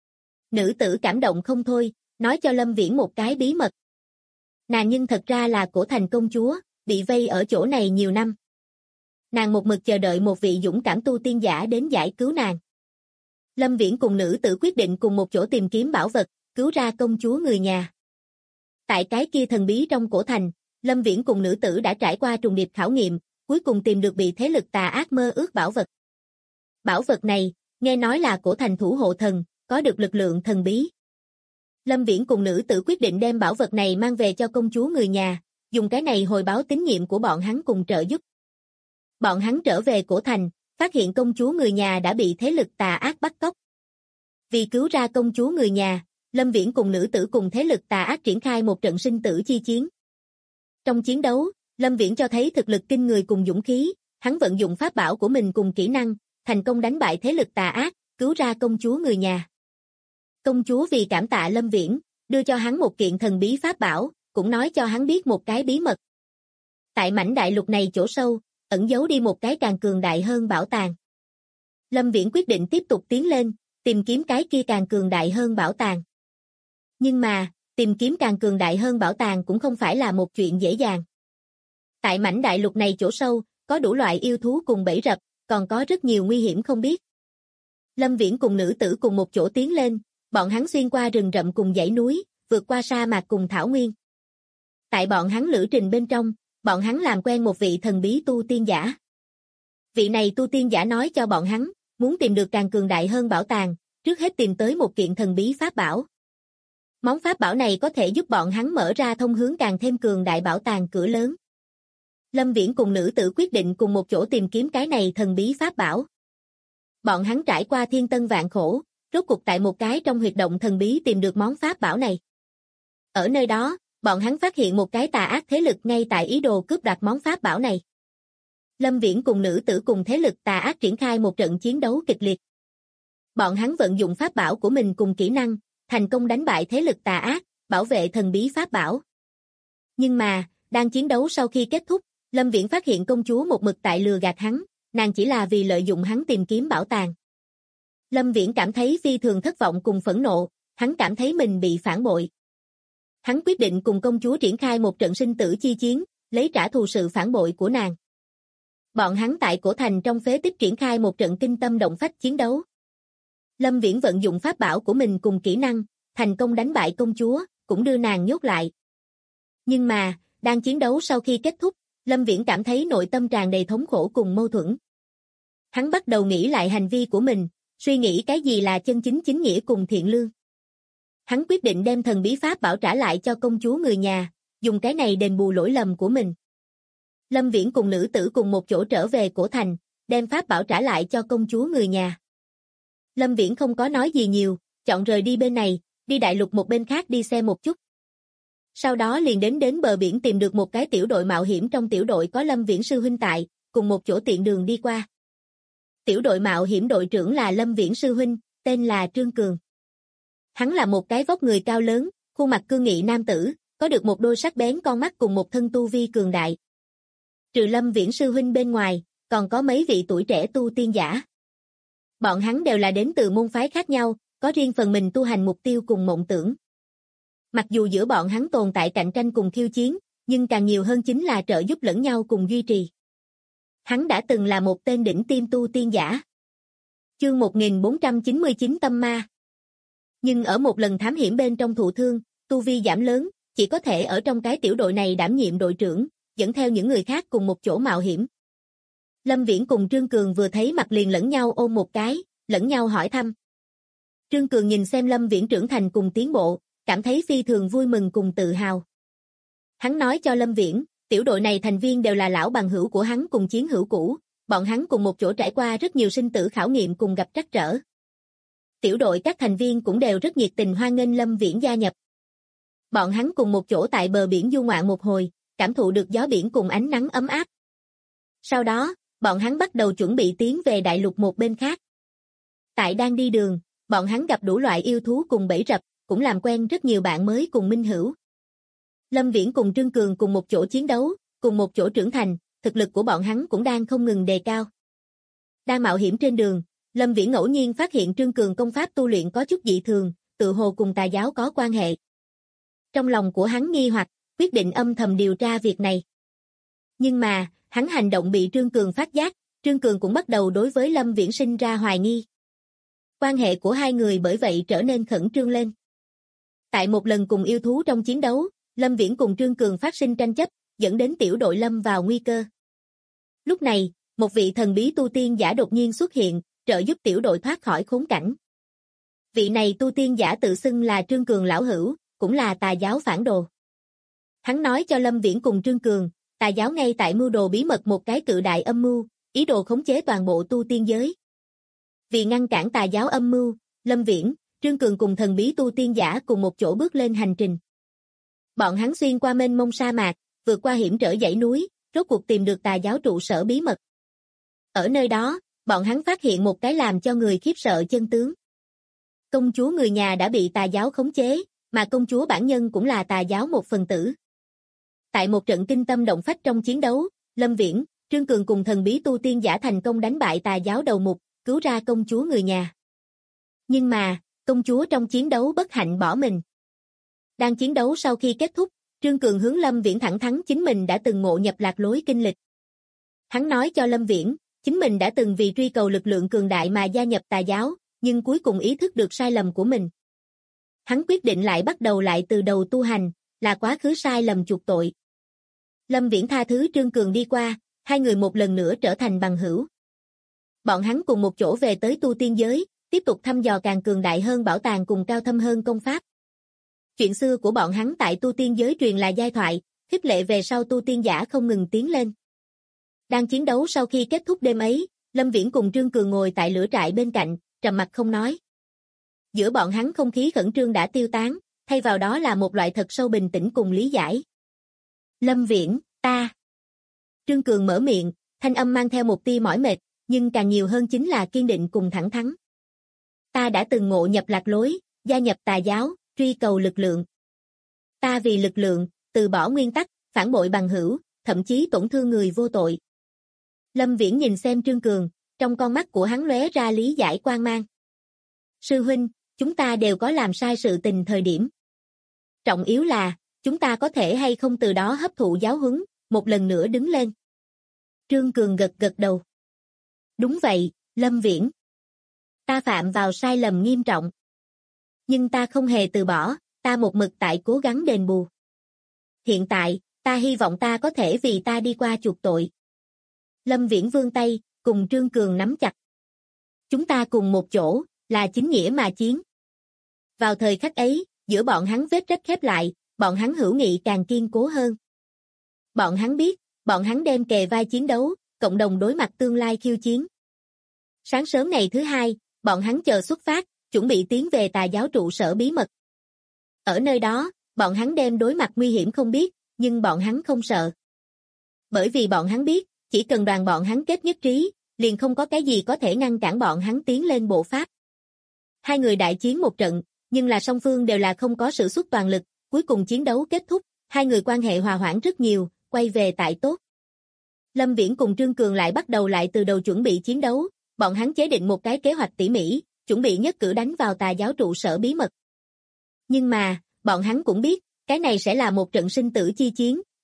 Nữ tử cảm động không thôi, nói cho Lâm Viễn một cái bí mật. Nàng nhưng thật ra là cổ thành công chúa, bị vây ở chỗ này nhiều năm. Nàng một mực chờ đợi một vị dũng cảm tu tiên giả đến giải cứu nàng. Lâm Viễn cùng nữ tử quyết định cùng một chỗ tìm kiếm bảo vật, cứu ra công chúa người nhà. Tại cái kia thần bí trong cổ thành, Lâm Viễn cùng nữ tử đã trải qua trùng điệp khảo nghiệm, cuối cùng tìm được bị thế lực tà ác mơ ước bảo vật. Bảo vật này, nghe nói là cổ thành thủ hộ thần, có được lực lượng thần bí. Lâm Viễn cùng nữ tử quyết định đem bảo vật này mang về cho công chúa người nhà, dùng cái này hồi báo tín nhiệm của bọn hắn cùng trợ giúp. Bọn hắn trở về cổ thành, phát hiện công chúa người nhà đã bị thế lực tà ác bắt cóc. Vì cứu ra công chúa người nhà, Lâm Viễn cùng nữ tử cùng thế lực tà ác triển khai một trận sinh tử chi chiến. Trong chiến đấu, Lâm Viễn cho thấy thực lực kinh người cùng dũng khí, hắn vận dụng pháp bảo của mình cùng kỹ năng, thành công đánh bại thế lực tà ác, cứu ra công chúa người nhà. Công chúa vì cảm tạ Lâm Viễn, đưa cho hắn một kiện thần bí pháp bảo, cũng nói cho hắn biết một cái bí mật. Tại mảnh đại lục này chỗ sâu, ẩn giấu đi một cái càng cường đại hơn bảo tàng. Lâm Viễn quyết định tiếp tục tiến lên, tìm kiếm cái kia càng cường đại hơn bảo tàng. Nhưng mà, tìm kiếm càng cường đại hơn bảo tàng cũng không phải là một chuyện dễ dàng. Tại mảnh đại lục này chỗ sâu, có đủ loại yêu thú cùng bẫy rập, còn có rất nhiều nguy hiểm không biết. Lâm Viễn cùng nữ tử cùng một chỗ tiến lên, bọn hắn xuyên qua rừng rậm cùng dãy núi, vượt qua sa mạc cùng thảo nguyên. Tại bọn hắn lữ trình bên trong, bọn hắn làm quen một vị thần bí tu tiên giả. Vị này tu tiên giả nói cho bọn hắn, muốn tìm được càng cường đại hơn bảo tàng, trước hết tìm tới một kiện thần bí pháp bảo. Món pháp bảo này có thể giúp bọn hắn mở ra thông hướng càng thêm cường đại bảo tàng cửa lớn. Lâm Viễn cùng nữ tử quyết định cùng một chỗ tìm kiếm cái này thần bí pháp bảo. Bọn hắn trải qua thiên tân vạn khổ, rốt cục tại một cái trong huyệt động thần bí tìm được món pháp bảo này. Ở nơi đó, bọn hắn phát hiện một cái tà ác thế lực ngay tại ý đồ cướp đoạt món pháp bảo này. Lâm Viễn cùng nữ tử cùng thế lực tà ác triển khai một trận chiến đấu kịch liệt. Bọn hắn vận dụng pháp bảo của mình cùng kỹ năng, thành công đánh bại thế lực tà ác, bảo vệ thần bí pháp bảo. Nhưng mà, đang chiến đấu sau khi kết thúc, Lâm Viễn phát hiện công chúa một mực tại lừa gạt hắn, nàng chỉ là vì lợi dụng hắn tìm kiếm bảo tàng. Lâm Viễn cảm thấy phi thường thất vọng cùng phẫn nộ, hắn cảm thấy mình bị phản bội. Hắn quyết định cùng công chúa triển khai một trận sinh tử chi chiến, lấy trả thù sự phản bội của nàng. Bọn hắn tại cổ thành trong phế tích triển khai một trận kinh tâm động phách chiến đấu. Lâm Viễn vận dụng pháp bảo của mình cùng kỹ năng, thành công đánh bại công chúa, cũng đưa nàng nhốt lại. Nhưng mà, đang chiến đấu sau khi kết thúc, Lâm Viễn cảm thấy nội tâm tràn đầy thống khổ cùng mâu thuẫn. Hắn bắt đầu nghĩ lại hành vi của mình, suy nghĩ cái gì là chân chính chính nghĩa cùng thiện lương. Hắn quyết định đem thần bí pháp bảo trả lại cho công chúa người nhà, dùng cái này đền bù lỗi lầm của mình. Lâm Viễn cùng nữ tử cùng một chỗ trở về cổ thành, đem pháp bảo trả lại cho công chúa người nhà. Lâm Viễn không có nói gì nhiều, chọn rời đi bên này, đi đại lục một bên khác đi xem một chút. Sau đó liền đến bờ biển tìm được một cái tiểu đội mạo hiểm, trong tiểu đội có Lâm Viễn sư huynh tại, cùng một chỗ tiện đường đi qua. Tiểu đội mạo hiểm đội trưởng là Lâm Viễn sư huynh, tên là Trương Cường. Hắn là một cái vóc người cao lớn, khuôn mặt cương nghị nam tử, có được một đôi sắc bén con mắt cùng một thân tu vi cường đại. Trừ Lâm Viễn sư huynh bên ngoài, còn có mấy vị tuổi trẻ tu tiên giả. Bọn hắn đều là đến từ môn phái khác nhau, có riêng phần mình tu hành mục tiêu cùng mộng tưởng. Mặc dù giữa bọn hắn tồn tại cạnh tranh cùng khiêu chiến, nhưng càng nhiều hơn chính là trợ giúp lẫn nhau cùng duy trì. Hắn đã từng là một tên đỉnh tiêm tu tiên giả. Chương 1499 Tâm Ma. Nhưng ở một lần thám hiểm bên trong thụ thương, tu vi giảm lớn, chỉ có thể ở trong cái tiểu đội này đảm nhiệm đội trưởng, dẫn theo những người khác cùng một chỗ mạo hiểm. Lâm Viễn cùng Trương Cường vừa thấy mặt liền lẫn nhau ôm một cái, lẫn nhau hỏi thăm. Trương Cường nhìn xem Lâm Viễn trưởng thành cùng tiến bộ, cảm thấy phi thường vui mừng cùng tự hào. Hắn nói cho Lâm Viễn, tiểu đội này thành viên đều là lão bằng hữu của hắn cùng chiến hữu cũ, bọn hắn cùng một chỗ trải qua rất nhiều sinh tử khảo nghiệm cùng gặp trắc trở. Tiểu đội các thành viên cũng đều rất nhiệt tình hoan nghênh Lâm Viễn gia nhập. Bọn hắn cùng một chỗ tại bờ biển du ngoạn một hồi, cảm thụ được gió biển cùng ánh nắng ấm áp. Sau đó, bọn hắn bắt đầu chuẩn bị tiến về đại lục một bên khác. Tại đang đi đường, bọn hắn gặp đủ loại yêu thú cùng bẫy rập, cũng làm quen rất nhiều bạn mới cùng minh hữu. Lâm Viễn cùng Trương Cường cùng một chỗ chiến đấu, cùng một chỗ trưởng thành, thực lực của bọn hắn cũng đang không ngừng đề cao. Đang mạo hiểm trên đường, Lâm Viễn ngẫu nhiên phát hiện Trương Cường công pháp tu luyện có chút dị thường, tự hồ cùng tà giáo có quan hệ. Trong lòng của hắn nghi hoặc, quyết định âm thầm điều tra việc này. Nhưng mà, hắn hành động bị Trương Cường phát giác, Trương Cường cũng bắt đầu đối với Lâm Viễn sinh ra hoài nghi. Quan hệ của hai người bởi vậy trở nên khẩn trương lên. Tại một lần cùng yêu thú trong chiến đấu, Lâm Viễn cùng Trương Cường phát sinh tranh chấp, dẫn đến tiểu đội lâm vào nguy cơ. Lúc này, một vị thần bí tu tiên giả đột nhiên xuất hiện, trợ giúp tiểu đội thoát khỏi khốn cảnh. Vị này tu tiên giả tự xưng là Trương Cường lão hữu, cũng là tà giáo phản đồ. Hắn nói cho Lâm Viễn cùng Trương Cường, tà giáo ngay tại mưu đồ bí mật một cái cự đại âm mưu, ý đồ khống chế toàn bộ tu tiên giới. Vì ngăn cản tà giáo âm mưu, Lâm Viễn, Trương Cường cùng thần bí tu tiên giả cùng một chỗ bước lên hành trình. Bọn hắn xuyên qua mênh mông sa mạc, vượt qua hiểm trở dãy núi, rốt cuộc tìm được tà giáo trụ sở bí mật. Ở nơi đó, bọn hắn phát hiện một cái làm cho người khiếp sợ chân tướng. Công chúa người nhà đã bị tà giáo khống chế, mà công chúa bản nhân cũng là tà giáo một phần tử. Tại một trận kinh tâm động phách trong chiến đấu, Lâm Viễn, Trương Cường cùng thần bí tu tiên giả thành công đánh bại tà giáo đầu mục, cứu ra công chúa người nhà. Nhưng mà, công chúa trong chiến đấu bất hạnh bỏ mình. Đang chiến đấu sau khi kết thúc, Trương Cường hướng Lâm Viễn thẳng thắn chính mình đã từng ngộ nhập lạc lối kinh lịch. Hắn nói cho Lâm Viễn, chính mình đã từng vì truy cầu lực lượng cường đại mà gia nhập tà giáo, nhưng cuối cùng ý thức được sai lầm của mình. Hắn quyết định lại bắt đầu lại từ đầu tu hành, là quá khứ sai lầm chuộc tội. Lâm Viễn tha thứ Trương Cường đi qua, hai người một lần nữa trở thành bằng hữu. Bọn hắn cùng một chỗ về tới tu tiên giới, tiếp tục thăm dò càng cường đại hơn bảo tàng cùng cao thâm hơn công pháp. Chuyện xưa của bọn hắn tại tu tiên giới truyền là giai thoại, khích lệ về sau tu tiên giả không ngừng tiến lên. Đang chiến đấu sau khi kết thúc đêm ấy, Lâm Viễn cùng Trương Cường ngồi tại lửa trại bên cạnh, trầm mặc không nói. Giữa bọn hắn không khí khẩn trương đã tiêu tán, thay vào đó là một loại thật sâu bình tĩnh cùng lý giải. Lâm Viễn, ta. Trương Cường mở miệng, thanh âm mang theo một tia mỏi mệt, nhưng càng nhiều hơn chính là kiên định cùng thẳng thắn. Ta đã từng ngộ nhập lạc lối, gia nhập tà giáo, truy cầu lực lượng. Ta vì lực lượng, từ bỏ nguyên tắc, phản bội bằng hữu, thậm chí tổn thương người vô tội. Lâm Viễn nhìn xem Trương Cường, trong con mắt của hắn lóe ra lý giải quang mang. Sư huynh, chúng ta đều có làm sai sự tình thời điểm. Trọng yếu là, chúng ta có thể hay không từ đó hấp thụ giáo huấn, một lần nữa đứng lên. Trương Cường gật gật đầu. Đúng vậy, Lâm Viễn. Ta phạm vào sai lầm nghiêm trọng. Nhưng ta không hề từ bỏ, ta một mực tại cố gắng đền bù. Hiện tại, ta hy vọng ta có thể vì ta đi qua chuộc tội. Lâm Viễn vươn tay, cùng Trương Cường nắm chặt. Chúng ta cùng một chỗ, là chính nghĩa mà chiến. Vào thời khắc ấy, giữa bọn hắn vết rách khép lại, bọn hắn hữu nghị càng kiên cố hơn. Bọn hắn biết, bọn hắn đem kề vai chiến đấu, cộng đồng đối mặt tương lai khiêu chiến. Sáng sớm ngày thứ hai, bọn hắn chờ xuất phát, chuẩn bị tiến về tà giáo trụ sở bí mật. Ở nơi đó, bọn hắn đem đối mặt nguy hiểm không biết, nhưng bọn hắn không sợ. Bởi vì bọn hắn biết, chỉ cần đoàn bọn hắn kết nhất trí, liền không có cái gì có thể ngăn cản bọn hắn tiến lên bộ pháp. Hai người đại chiến một trận, nhưng là song phương đều là không có sử xuất toàn lực, cuối cùng chiến đấu kết thúc, hai người quan hệ hòa hoãn rất nhiều, quay về tại tốt. Lâm Viễn cùng Trương Cường lại bắt đầu lại từ đầu chuẩn bị chiến đấu, bọn hắn chế định một cái kế hoạch tỉ mỉ, chuẩn bị nhất cử đánh vào tà giáo trụ sở bí mật. Nhưng mà, bọn hắn cũng biết, cái này sẽ là một trận sinh tử chi chiến,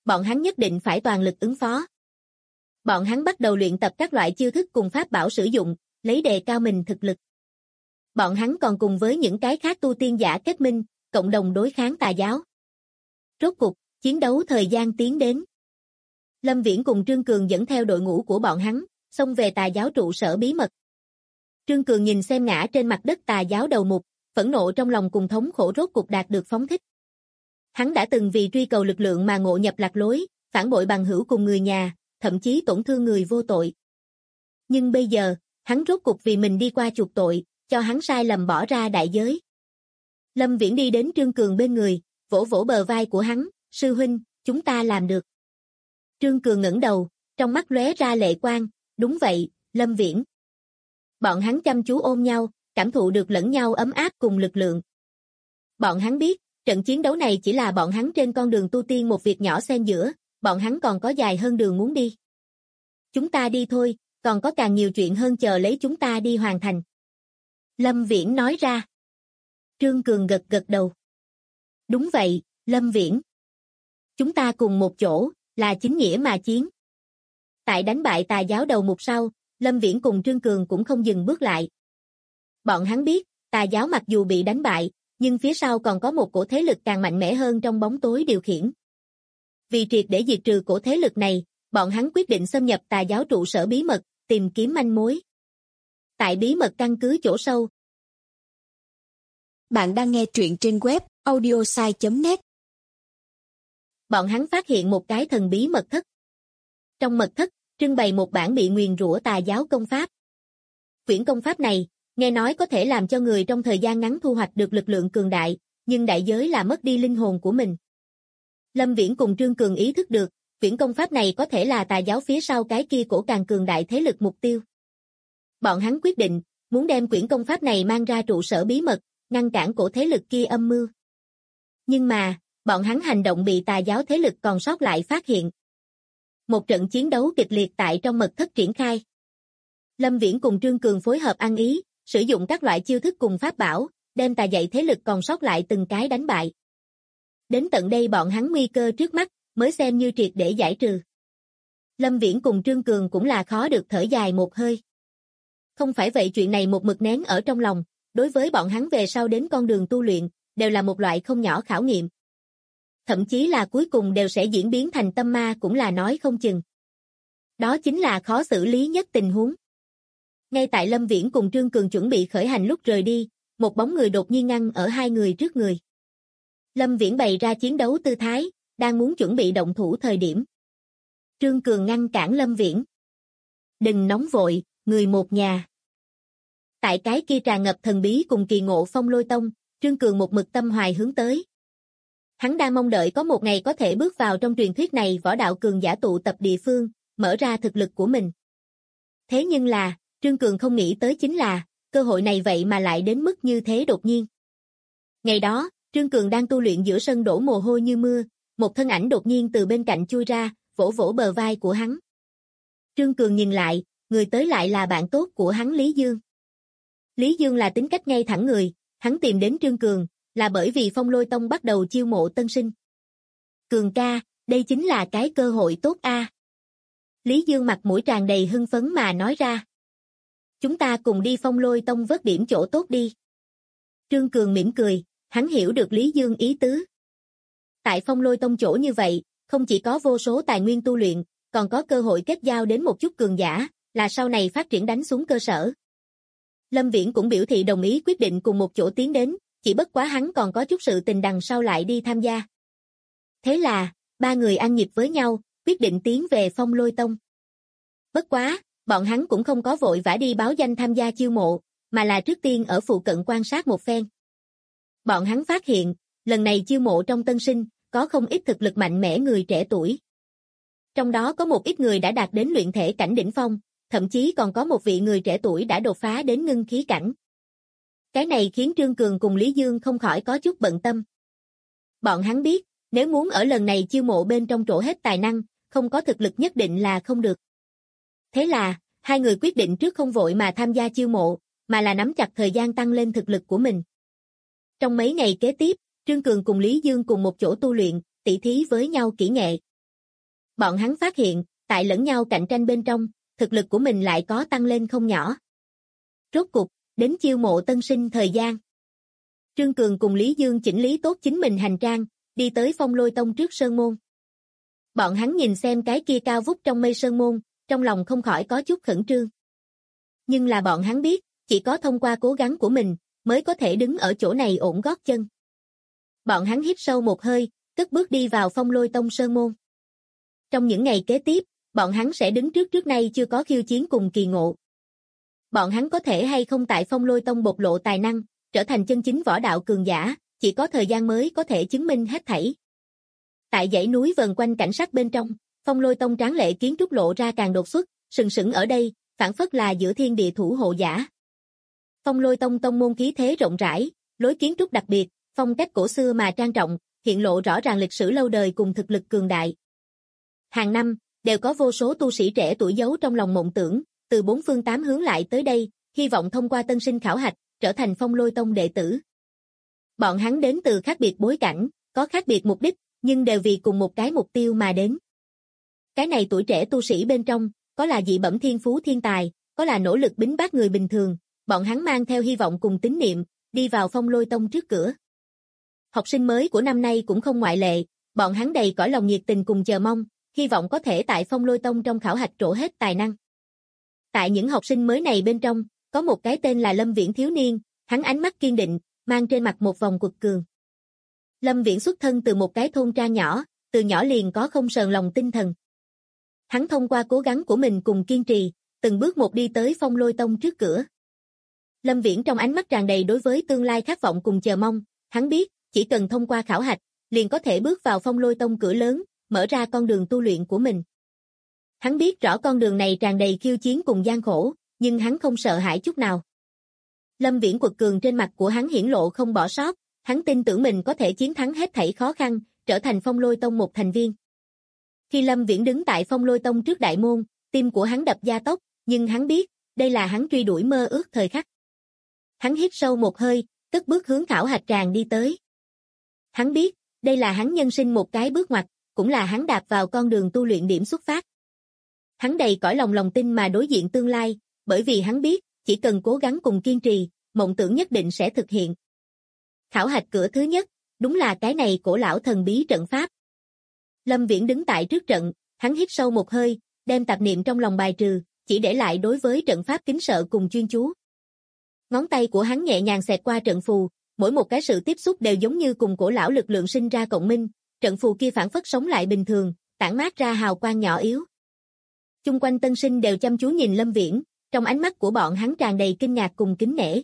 bọn hắn nhất định phải toàn lực ứng phó. Bọn hắn bắt đầu luyện tập các loại chiêu thức cùng pháp bảo sử dụng, lấy đề cao mình thực lực. Bọn hắn còn cùng với những cái khác tu tiên giả kết minh, cộng đồng đối kháng tà giáo. Rốt cục, chiến đấu thời gian tiến đến. Lâm Viễn cùng Trương Cường dẫn theo đội ngũ của bọn hắn, xông về tà giáo trụ sở bí mật. Trương Cường nhìn xem ngã trên mặt đất tà giáo đầu mục, phẫn nộ trong lòng cùng thống khổ rốt cục đạt được phóng thích. Hắn đã từng vì truy cầu lực lượng mà ngộ nhập lạc lối, phản bội bằng hữu cùng người nhà, thậm chí tổn thương người vô tội. Nhưng bây giờ, hắn rốt cục vì mình đi qua chuộc tội, cho hắn sai lầm bỏ ra đại giới. Lâm Viễn đi đến Trương Cường bên người, vỗ vỗ bờ vai của hắn, sư huynh, chúng ta làm được. Trương Cường ngẩng đầu, trong mắt lóe ra lệ quang, đúng vậy, Lâm Viễn. Bọn hắn chăm chú ôm nhau, cảm thụ được lẫn nhau ấm áp cùng lực lượng. Bọn hắn biết, trận chiến đấu này chỉ là bọn hắn trên con đường tu tiên một việc nhỏ xen giữa, bọn hắn còn có dài hơn đường muốn đi. Chúng ta đi thôi, còn có càng nhiều chuyện hơn chờ lấy chúng ta đi hoàn thành. Lâm Viễn nói ra. Trương Cường gật gật đầu. Đúng vậy, Lâm Viễn. Chúng ta cùng một chỗ, là chính nghĩa mà chiến. Tại đánh bại tà giáo đầu mục sau, Lâm Viễn cùng Trương Cường cũng không dừng bước lại. Bọn hắn biết, tà giáo mặc dù bị đánh bại, nhưng phía sau còn có một cổ thế lực càng mạnh mẽ hơn trong bóng tối điều khiển. Vì triệt để diệt trừ cổ thế lực này, bọn hắn quyết định xâm nhập tà giáo trụ sở bí mật, tìm kiếm manh mối. Tại bí mật căn cứ chỗ sâu. Bạn đang nghe truyện trên web audiosai.net. Bọn hắn phát hiện một cái thần bí mật thất. Trong mật thất, trưng bày một bản bị nguyền rủa tà giáo công pháp. Quyển công pháp này, nghe nói có thể làm cho người trong thời gian ngắn thu hoạch được lực lượng cường đại, nhưng đại giới là mất đi linh hồn của mình. Lâm Viễn cùng Trương Cường ý thức được, quyển công pháp này có thể là tà giáo phía sau cái kia cổ càng cường đại thế lực mục tiêu. Bọn hắn quyết định, muốn đem quyển công pháp này mang ra trụ sở bí mật, ngăn cản cổ thế lực kia âm mưu. Nhưng mà, bọn hắn hành động bị tà giáo thế lực còn sót lại phát hiện. Một trận chiến đấu kịch liệt tại trong mật thất triển khai. Lâm Viễn cùng Trương Cường phối hợp ăn ý, sử dụng các loại chiêu thức cùng pháp bảo, đem tà dạy thế lực còn sót lại từng cái đánh bại. Đến tận đây bọn hắn nguy cơ trước mắt, mới xem như triệt để giải trừ. Lâm Viễn cùng Trương Cường cũng là khó được thở dài một hơi. Không phải vậy chuyện này một mực nén ở trong lòng, đối với bọn hắn về sau đến con đường tu luyện, đều là một loại không nhỏ khảo nghiệm. Thậm chí là cuối cùng đều sẽ diễn biến thành tâm ma cũng là nói không chừng. Đó chính là khó xử lý nhất tình huống. Ngay tại Lâm Viễn cùng Trương Cường chuẩn bị khởi hành lúc rời đi, một bóng người đột nhiên ngăn ở hai người trước người. Lâm Viễn bày ra chiến đấu tư thái, đang muốn chuẩn bị động thủ thời điểm. Trương Cường ngăn cản Lâm Viễn. Đừng nóng vội, người một nhà. Tại cái kia tràn ngập thần bí cùng kỳ ngộ Phong Lôi Tông, Trương Cường một mực tâm hoài hướng tới. Hắn đang mong đợi có một ngày có thể bước vào trong truyền thuyết này võ đạo cường giả tụ tập địa phương, mở ra thực lực của mình. Thế nhưng là, Trương Cường không nghĩ tới chính là, cơ hội này vậy mà lại đến mức như thế đột nhiên. Ngày đó, Trương Cường đang tu luyện giữa sân đổ mồ hôi như mưa, một thân ảnh đột nhiên từ bên cạnh chui ra, vỗ vỗ bờ vai của hắn. Trương Cường nhìn lại, người tới lại là bạn tốt của hắn Lý Dương. Lý Dương là tính cách ngay thẳng người, hắn tìm đến Trương Cường, là bởi vì Phong Lôi Tông bắt đầu chiêu mộ tân sinh. Cường ca, đây chính là cái cơ hội tốt a. Lý Dương mặt mũi tràn đầy hưng phấn mà nói ra. Chúng ta cùng đi Phong Lôi Tông vớt điểm chỗ tốt đi. Trương Cường mỉm cười, hắn hiểu được Lý Dương ý tứ. Tại Phong Lôi Tông chỗ như vậy, không chỉ có vô số tài nguyên tu luyện, còn có cơ hội kết giao đến một chút cường giả, là sau này phát triển đánh xuống cơ sở. Lâm Viễn cũng biểu thị đồng ý quyết định cùng một chỗ tiến đến, chỉ bất quá hắn còn có chút sự tình đằng sau lại đi tham gia. Thế là, ba người ăn nhịp với nhau, quyết định tiến về Phong Lôi Tông. Bất quá, bọn hắn cũng không có vội vã đi báo danh tham gia chiêu mộ, mà là trước tiên ở phụ cận quan sát một phen. Bọn hắn phát hiện, lần này chiêu mộ trong tân sinh, có không ít thực lực mạnh mẽ người trẻ tuổi. Trong đó có một ít người đã đạt đến luyện thể cảnh đỉnh phong, thậm chí còn có một vị người trẻ tuổi đã đột phá đến ngưng khí cảnh. Cái này khiến Trương Cường cùng Lý Dương không khỏi có chút bận tâm. Bọn hắn biết, nếu muốn ở lần này chiêu mộ bên trong trổ hết tài năng, không có thực lực nhất định là không được. Thế là, hai người quyết định trước không vội mà tham gia chiêu mộ, mà là nắm chặt thời gian tăng lên thực lực của mình. Trong mấy ngày kế tiếp, Trương Cường cùng Lý Dương cùng một chỗ tu luyện, tỉ thí với nhau kỹ nghệ. Bọn hắn phát hiện, tại lẫn nhau cạnh tranh bên trong, thực lực của mình lại có tăng lên không nhỏ. Rốt cục, đến chiêu mộ tân sinh thời gian. Trương Cường cùng Lý Dương chỉnh lý tốt chính mình hành trang, đi tới Phong Lôi Tông trước sơn môn. Bọn hắn nhìn xem cái kia cao vút trong mây sơn môn, trong lòng không khỏi có chút khẩn trương. Nhưng là bọn hắn biết, chỉ có thông qua cố gắng của mình, mới có thể đứng ở chỗ này ổn gót chân. Bọn hắn hít sâu một hơi, cất bước đi vào Phong Lôi Tông sơn môn. Trong những ngày kế tiếp, bọn hắn sẽ đứng trước nay chưa có khiêu chiến cùng kỳ ngộ. Bọn hắn có thể hay không tại Phong Lôi Tông bộc lộ tài năng, trở thành chân chính võ đạo cường giả, chỉ có thời gian mới có thể chứng minh hết thảy. Tại dãy núi vần quanh cảnh sắc bên trong, Phong Lôi Tông tráng lệ kiến trúc lộ ra càng đột xuất, sừng sững ở đây, phảng phất là giữa thiên địa thủ hộ giả. Phong Lôi Tông tông môn khí thế rộng rãi, lối kiến trúc đặc biệt, phong cách cổ xưa mà trang trọng, hiện lộ rõ ràng lịch sử lâu đời cùng thực lực cường đại. Hàng năm, đều có vô số tu sĩ trẻ tuổi giấu trong lòng mộng tưởng, từ bốn phương tám hướng lại tới đây, hy vọng thông qua tân sinh khảo hạch, trở thành Phong Lôi Tông đệ tử. Bọn hắn đến từ khác biệt bối cảnh, có khác biệt mục đích, nhưng đều vì cùng một cái mục tiêu mà đến. Cái này tuổi trẻ tu sĩ bên trong, có là dị bẩm thiên phú thiên tài, có là nỗ lực bính bác người bình thường, bọn hắn mang theo hy vọng cùng tín niệm, đi vào Phong Lôi Tông trước cửa. Học sinh mới của năm nay cũng không ngoại lệ, bọn hắn đầy cõi lòng nhiệt tình cùng chờ mong, hy vọng có thể tại Phong Lôi Tông trong khảo hạch trổ hết tài năng. Tại những học sinh mới này bên trong, có một cái tên là Lâm Viễn thiếu niên, hắn ánh mắt kiên định, mang trên mặt một vòng quật cường. Lâm Viễn xuất thân từ một cái thôn trang nhỏ, từ nhỏ liền có không sờn lòng tinh thần. Hắn thông qua cố gắng của mình cùng kiên trì, từng bước một đi tới Phong Lôi Tông trước cửa. Lâm Viễn trong ánh mắt tràn đầy đối với tương lai khát vọng cùng chờ mong, hắn biết, chỉ cần thông qua khảo hạch, liền có thể bước vào Phong Lôi Tông cửa lớn, mở ra con đường tu luyện của mình. Hắn biết rõ con đường này tràn đầy khiêu chiến cùng gian khổ, nhưng hắn không sợ hãi chút nào. Lâm Viễn quật cường trên mặt của hắn hiển lộ không bỏ sót, hắn tin tưởng mình có thể chiến thắng hết thảy khó khăn, trở thành Phong Lôi Tông một thành viên. Khi Lâm Viễn đứng tại Phong Lôi Tông trước đại môn, tim của hắn đập gia tốc, nhưng hắn biết, đây là hắn truy đuổi mơ ước thời khắc. Hắn hít sâu một hơi, cất bước hướng khảo hạch tràng đi tới. Hắn biết, đây là hắn nhân sinh một cái bước ngoặt, cũng là hắn đạp vào con đường tu luyện điểm xuất phát. Hắn đầy cõi lòng tin mà đối diện tương lai, bởi vì hắn biết, chỉ cần cố gắng cùng kiên trì, mộng tưởng nhất định sẽ thực hiện. Khảo hạch cửa thứ nhất, đúng là cái này cổ lão thần bí trận pháp. Lâm Viễn đứng tại trước trận, hắn hít sâu một hơi, đem tạp niệm trong lòng bài trừ, chỉ để lại đối với trận pháp kính sợ cùng chuyên chú. Ngón tay của hắn nhẹ nhàng xẹt qua trận phù, mỗi một cái sự tiếp xúc đều giống như cùng cổ lão lực lượng sinh ra cộng minh, trận phù kia phản phất sống lại bình thường, tản mát ra hào quang nhỏ yếu. Chung quanh tân sinh đều chăm chú nhìn Lâm Viễn, trong ánh mắt của bọn hắn tràn đầy kinh ngạc cùng kính nể.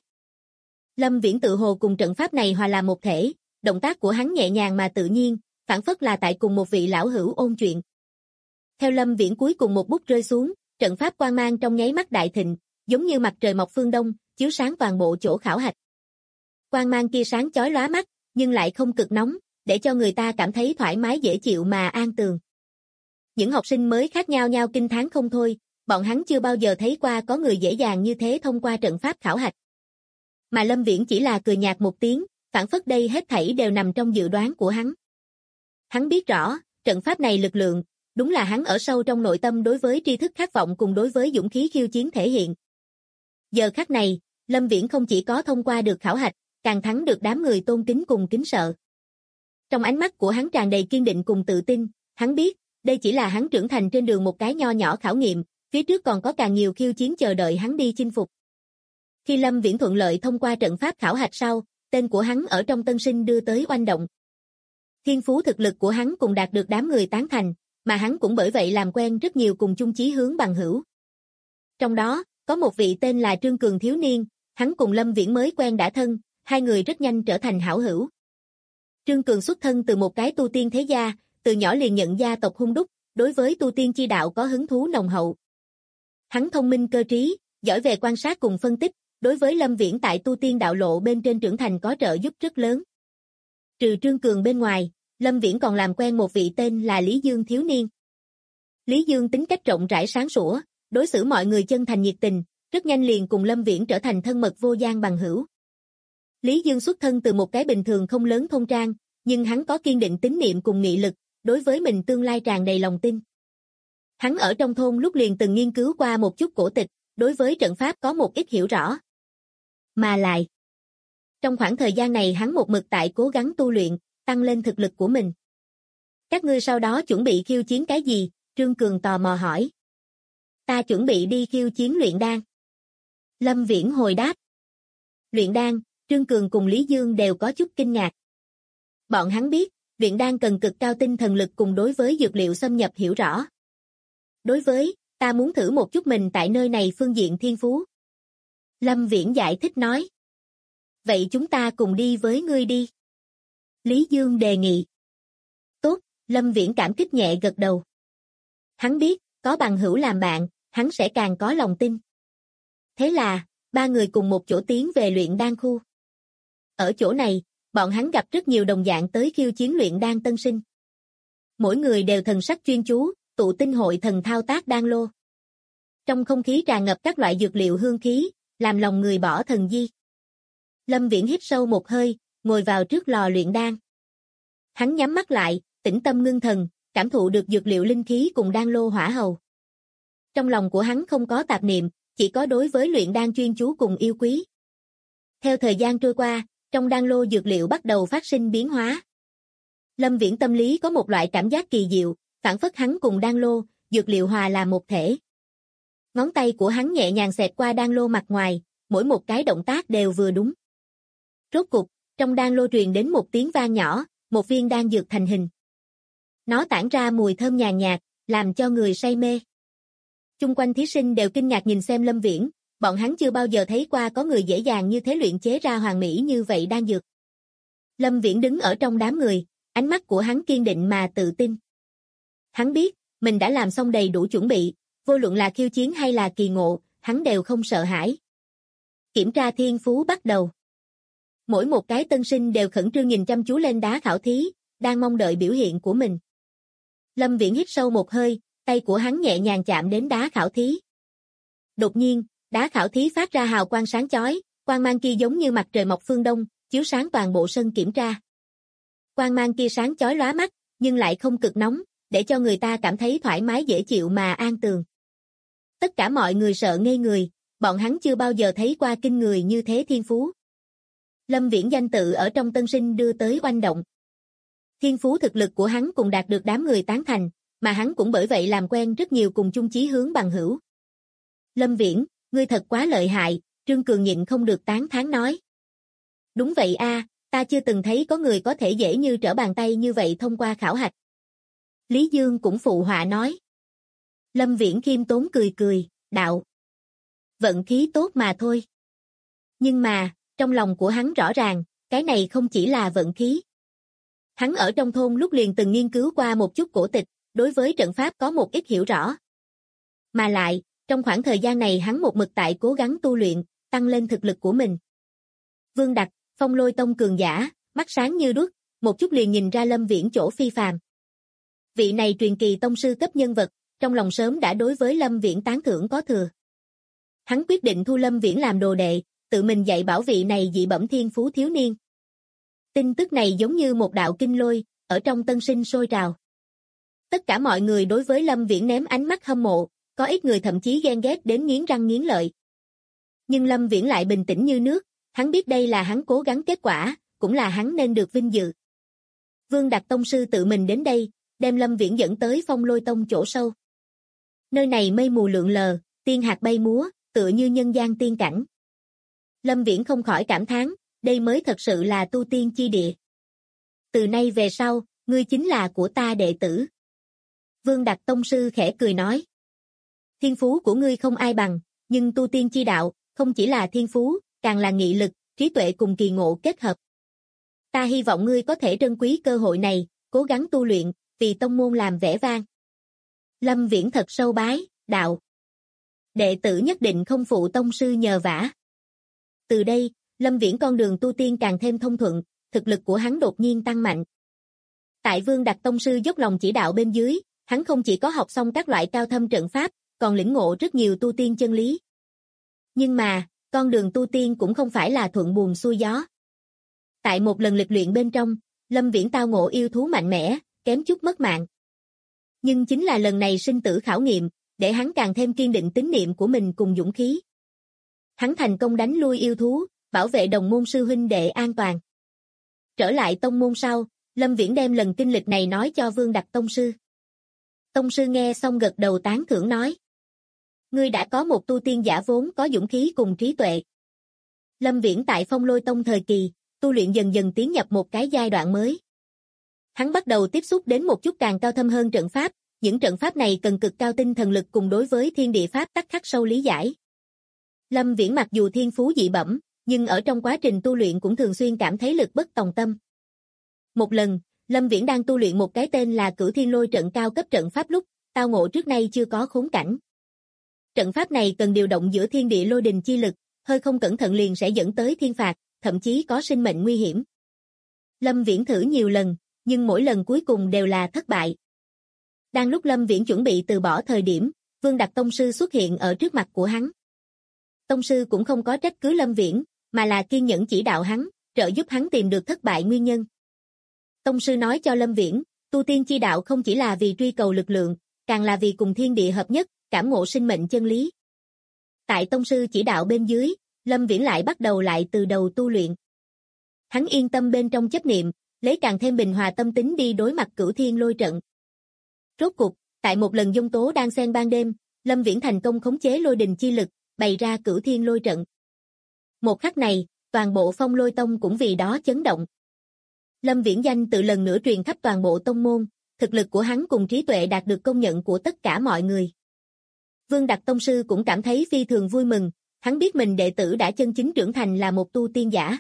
Lâm Viễn tự hồ cùng trận pháp này hòa làm một thể, động tác của hắn nhẹ nhàng mà tự nhiên, phản phất là tại cùng một vị lão hữu ôn chuyện. Theo Lâm Viễn cuối cùng một bút rơi xuống, trận pháp quang mang trong nháy mắt đại thịnh, giống như mặt trời mọc phương đông, chiếu sáng toàn bộ chỗ khảo hạch. Quang mang kia sáng chói lóa mắt, nhưng lại không cực nóng, để cho người ta cảm thấy thoải mái dễ chịu mà an tường. Những học sinh mới khác nhau kinh thán không thôi, bọn hắn chưa bao giờ thấy qua có người dễ dàng như thế thông qua trận pháp khảo hạch. Mà Lâm Viễn chỉ là cười nhạt một tiếng, phản phất đây hết thảy đều nằm trong dự đoán của hắn. Hắn biết rõ, trận pháp này lực lượng, đúng là hắn ở sâu trong nội tâm đối với tri thức khát vọng cùng đối với dũng khí khiêu chiến thể hiện. Giờ khắc này, Lâm Viễn không chỉ có thông qua được khảo hạch, càng thắng được đám người tôn kính cùng kính sợ. Trong ánh mắt của hắn tràn đầy kiên định cùng tự tin, hắn biết, đây chỉ là hắn trưởng thành trên đường một cái nho nhỏ khảo nghiệm, phía trước còn có càng nhiều khiêu chiến chờ đợi hắn đi chinh phục. Khi Lâm Viễn thuận lợi thông qua trận pháp khảo hạch sau, tên của hắn ở trong tân sinh đưa tới oanh động. Thiên phú thực lực của hắn cùng đạt được đám người tán thành, mà hắn cũng bởi vậy làm quen rất nhiều cùng chung chí hướng bằng hữu. Trong đó, có một vị tên là Trương Cường thiếu niên, hắn cùng Lâm Viễn mới quen đã thân, hai người rất nhanh trở thành hảo hữu. Trương Cường xuất thân từ một cái tu tiên thế gia, từ nhỏ liền nhận gia tộc hung đúc, đối với tu tiên chi đạo có hứng thú nồng hậu. Hắn thông minh cơ trí, giỏi về quan sát cùng phân tích, đối với Lâm Viễn tại tu tiên đạo lộ bên trên trưởng thành có trợ giúp rất lớn. Trừ Trương Cường bên ngoài, Lâm Viễn còn làm quen một vị tên là Lý Dương thiếu niên. Lý Dương tính cách rộng rãi sáng sủa, đối xử mọi người chân thành nhiệt tình, rất nhanh liền cùng Lâm Viễn trở thành thân mật vô gian bằng hữu. Lý Dương xuất thân từ một cái bình thường không lớn thôn trang, nhưng hắn có kiên định tín niệm cùng nghị lực, đối với mình tương lai tràn đầy lòng tin. Hắn ở trong thôn lúc liền từng nghiên cứu qua một chút cổ tịch, đối với trận pháp có một ít hiểu rõ. Mà lại, trong khoảng thời gian này hắn một mực tại cố gắng tu luyện, tăng lên thực lực của mình. Các ngươi sau đó chuẩn bị khiêu chiến cái gì? Trương Cường tò mò hỏi. Ta chuẩn bị đi khiêu chiến luyện đan. Lâm Viễn hồi đáp. Luyện đan, Trương Cường cùng Lý Dương đều có chút kinh ngạc. Bọn hắn biết, luyện đan cần cực cao tinh thần lực cùng đối với dược liệu xâm nhập hiểu rõ. Đối với, ta muốn thử một chút mình tại nơi này phương diện thiên phú. Lâm Viễn giải thích nói. Vậy chúng ta cùng đi với ngươi đi. Lý Dương đề nghị. Tốt, Lâm Viễn cảm kích nhẹ gật đầu. Hắn biết, có bằng hữu làm bạn, hắn sẽ càng có lòng tin. Thế là, ba người cùng một chỗ tiến về luyện đan khu. Ở chỗ này, bọn hắn gặp rất nhiều đồng dạng tới khiêu chiến luyện đan tân sinh. Mỗi người đều thần sắc chuyên chú, tụ tinh hội thần thao tác đan lô. Trong không khí tràn ngập các loại dược liệu hương khí, làm lòng người bỏ thần di. Lâm Viễn hít sâu một hơi, ngồi vào trước lò luyện đan. Hắn nhắm mắt lại, tĩnh tâm ngưng thần, cảm thụ được dược liệu linh khí cùng đan lô hỏa hầu. Trong lòng của hắn không có tạp niệm, chỉ có đối với luyện đan chuyên chú cùng yêu quý. Theo thời gian trôi qua, trong đan lô dược liệu bắt đầu phát sinh biến hóa. Lâm Viễn tâm lý có một loại cảm giác kỳ diệu, phảng phất hắn cùng đan lô, dược liệu hòa là một thể. Ngón tay của hắn nhẹ nhàng xẹt qua đan lô mặt ngoài, mỗi một cái động tác đều vừa đúng. Rốt cục, trong đan lô truyền đến một tiếng vang nhỏ, một viên đan dược thành hình. Nó tản ra mùi thơm nhàn nhạt, làm cho người say mê. Chung quanh thí sinh đều kinh ngạc nhìn xem Lâm Viễn, bọn hắn chưa bao giờ thấy qua có người dễ dàng như thế luyện chế ra hoàn mỹ như vậy đan dược. Lâm Viễn đứng ở trong đám người, ánh mắt của hắn kiên định mà tự tin. Hắn biết, mình đã làm xong đầy đủ chuẩn bị, vô luận là khiêu chiến hay là kỳ ngộ, hắn đều không sợ hãi. Kiểm tra thiên phú bắt đầu. Mỗi một cái tân sinh đều khẩn trương nhìn chăm chú lên đá khảo thí, đang mong đợi biểu hiện của mình. Lâm Viễn hít sâu một hơi, tay của hắn nhẹ nhàng chạm đến đá khảo thí. Đột nhiên, đá khảo thí phát ra hào quang sáng chói, quang mang kia giống như mặt trời mọc phương đông, chiếu sáng toàn bộ sân kiểm tra. Quang mang kia sáng chói lóa mắt, nhưng lại không cực nóng, để cho người ta cảm thấy thoải mái dễ chịu mà an tường. Tất cả mọi người sợ ngây người, bọn hắn chưa bao giờ thấy qua kinh người như thế thiên phú. Lâm Viễn danh tự ở trong tân sinh đưa tới oanh động. Thiên phú thực lực của hắn cũng đạt được đám người tán thành, mà hắn cũng bởi vậy làm quen rất nhiều cùng chung chí hướng bằng hữu. Lâm Viễn, ngươi thật quá lợi hại, Trương Cường nhịn không được tán thán nói. Đúng vậy a, ta chưa từng thấy có người có thể dễ như trở bàn tay như vậy thông qua khảo hạch. Lý Dương cũng phụ họa nói. Lâm Viễn khiêm tốn cười cười, đạo. Vận khí tốt mà thôi. Nhưng mà, trong lòng của hắn rõ ràng, cái này không chỉ là vận khí. Hắn ở trong thôn lúc liền từng nghiên cứu qua một chút cổ tịch, đối với trận pháp có một ít hiểu rõ. Mà lại, trong khoảng thời gian này hắn một mực tại cố gắng tu luyện, tăng lên thực lực của mình. Vương Đặc, Phong Lôi Tông cường giả, mắt sáng như đuốc, một chút liền nhìn ra Lâm Viễn chỗ phi phàm. Vị này truyền kỳ tông sư cấp nhân vật, trong lòng sớm đã đối với Lâm Viễn tán thưởng có thừa. Hắn quyết định thu Lâm Viễn làm đồ đệ, tự mình dạy bảo vị này dị bẩm thiên phú thiếu niên. Tin tức này giống như một đạo kinh lôi, ở trong tân sinh sôi trào. Tất cả mọi người đối với Lâm Viễn ném ánh mắt hâm mộ, có ít người thậm chí ghen ghét đến nghiến răng nghiến lợi. Nhưng Lâm Viễn lại bình tĩnh như nước, hắn biết đây là hắn cố gắng kết quả, cũng là hắn nên được vinh dự. Vương Đặc tông sư tự mình đến đây, đem Lâm Viễn dẫn tới Phong Lôi Tông chỗ sâu. Nơi này mây mù lượn lờ, tiên hạt bay múa, tựa như nhân gian tiên cảnh. Lâm Viễn không khỏi cảm thán, đây mới thật sự là tu tiên chi địa. Từ nay về sau, ngươi chính là của ta đệ tử. Vương Đặc tông sư khẽ cười nói. Thiên phú của ngươi không ai bằng, nhưng tu tiên chi đạo, không chỉ là thiên phú, càng là nghị lực, trí tuệ cùng kỳ ngộ kết hợp. Ta hy vọng ngươi có thể trân quý cơ hội này, cố gắng tu luyện, vì tông môn làm vẻ vang. Lâm Viễn thật sâu bái, đạo. Đệ tử nhất định không phụ tông sư nhờ vả. Từ đây, Lâm Viễn con đường tu tiên càng thêm thông thuận, thực lực của hắn đột nhiên tăng mạnh. Tại Vương Đặc tông sư dốc lòng chỉ đạo bên dưới, hắn không chỉ có học xong các loại cao thâm trận pháp, còn lĩnh ngộ rất nhiều tu tiên chân lý. Nhưng mà, con đường tu tiên cũng không phải là thuận buồm xuôi gió. Tại một lần lịch luyện bên trong, Lâm Viễn tao ngộ yêu thú mạnh mẽ, kém chút mất mạng. Nhưng chính là lần này sinh tử khảo nghiệm, để hắn càng thêm kiên định tín niệm của mình cùng dũng khí. Hắn thành công đánh lui yêu thú, bảo vệ đồng môn sư huynh đệ an toàn. Trở lại tông môn sau, Lâm Viễn đem lần kinh lịch này nói cho Vương Đặc tông sư. Tông sư nghe xong gật đầu tán thưởng nói: Ngươi đã có một tu tiên giả vốn có dũng khí cùng trí tuệ. Lâm Viễn tại Phong Lôi Tông thời kỳ, tu luyện dần dần tiến nhập một cái giai đoạn mới. Hắn bắt đầu tiếp xúc đến một chút càng cao thâm hơn trận pháp, những trận pháp này cần cực cao tinh thần lực cùng đối với thiên địa pháp tắc khắc sâu lý giải. Lâm Viễn mặc dù thiên phú dị bẩm, nhưng ở trong quá trình tu luyện cũng thường xuyên cảm thấy lực bất tòng tâm. Một lần, Lâm Viễn đang tu luyện một cái tên là Cửu Thiên Lôi trận cao cấp trận pháp lúc, tao ngộ trước nay chưa có khốn cảnh. Trận pháp này cần điều động giữa thiên địa lôi đình chi lực, hơi không cẩn thận liền sẽ dẫn tới thiên phạt, thậm chí có sinh mệnh nguy hiểm. Lâm Viễn thử nhiều lần, nhưng mỗi lần cuối cùng đều là thất bại. Đang lúc Lâm Viễn chuẩn bị từ bỏ thời điểm, Vương Đặc tông sư xuất hiện ở trước mặt của hắn. Tông sư cũng không có trách cứ Lâm Viễn, mà là kiên nhẫn chỉ đạo hắn, trợ giúp hắn tìm được thất bại nguyên nhân. Tông sư nói cho Lâm Viễn, tu tiên chi đạo không chỉ là vì truy cầu lực lượng, càng là vì cùng thiên địa hợp nhất, cảm ngộ sinh mệnh chân lý. Tại tông sư chỉ đạo bên dưới, Lâm Viễn lại bắt đầu lại từ đầu tu luyện. Hắn yên tâm bên trong chấp niệm, lấy càng thêm bình hòa tâm tính đi đối mặt Cửu Thiên Lôi trận. Rốt cục, tại một lần giông tố đang xen ban đêm, Lâm Viễn thành công khống chế lôi đình chi lực, bày ra Cửu Thiên Lôi trận. Một khắc này, toàn bộ Phong Lôi Tông cũng vì đó chấn động. Lâm Viễn danh tự lần nữa truyền khắp toàn bộ tông môn, thực lực của hắn cùng trí tuệ đạt được công nhận của tất cả mọi người. Vương Đặc tông sư cũng cảm thấy phi thường vui mừng, hắn biết mình đệ tử đã chân chính trưởng thành là một tu tiên giả.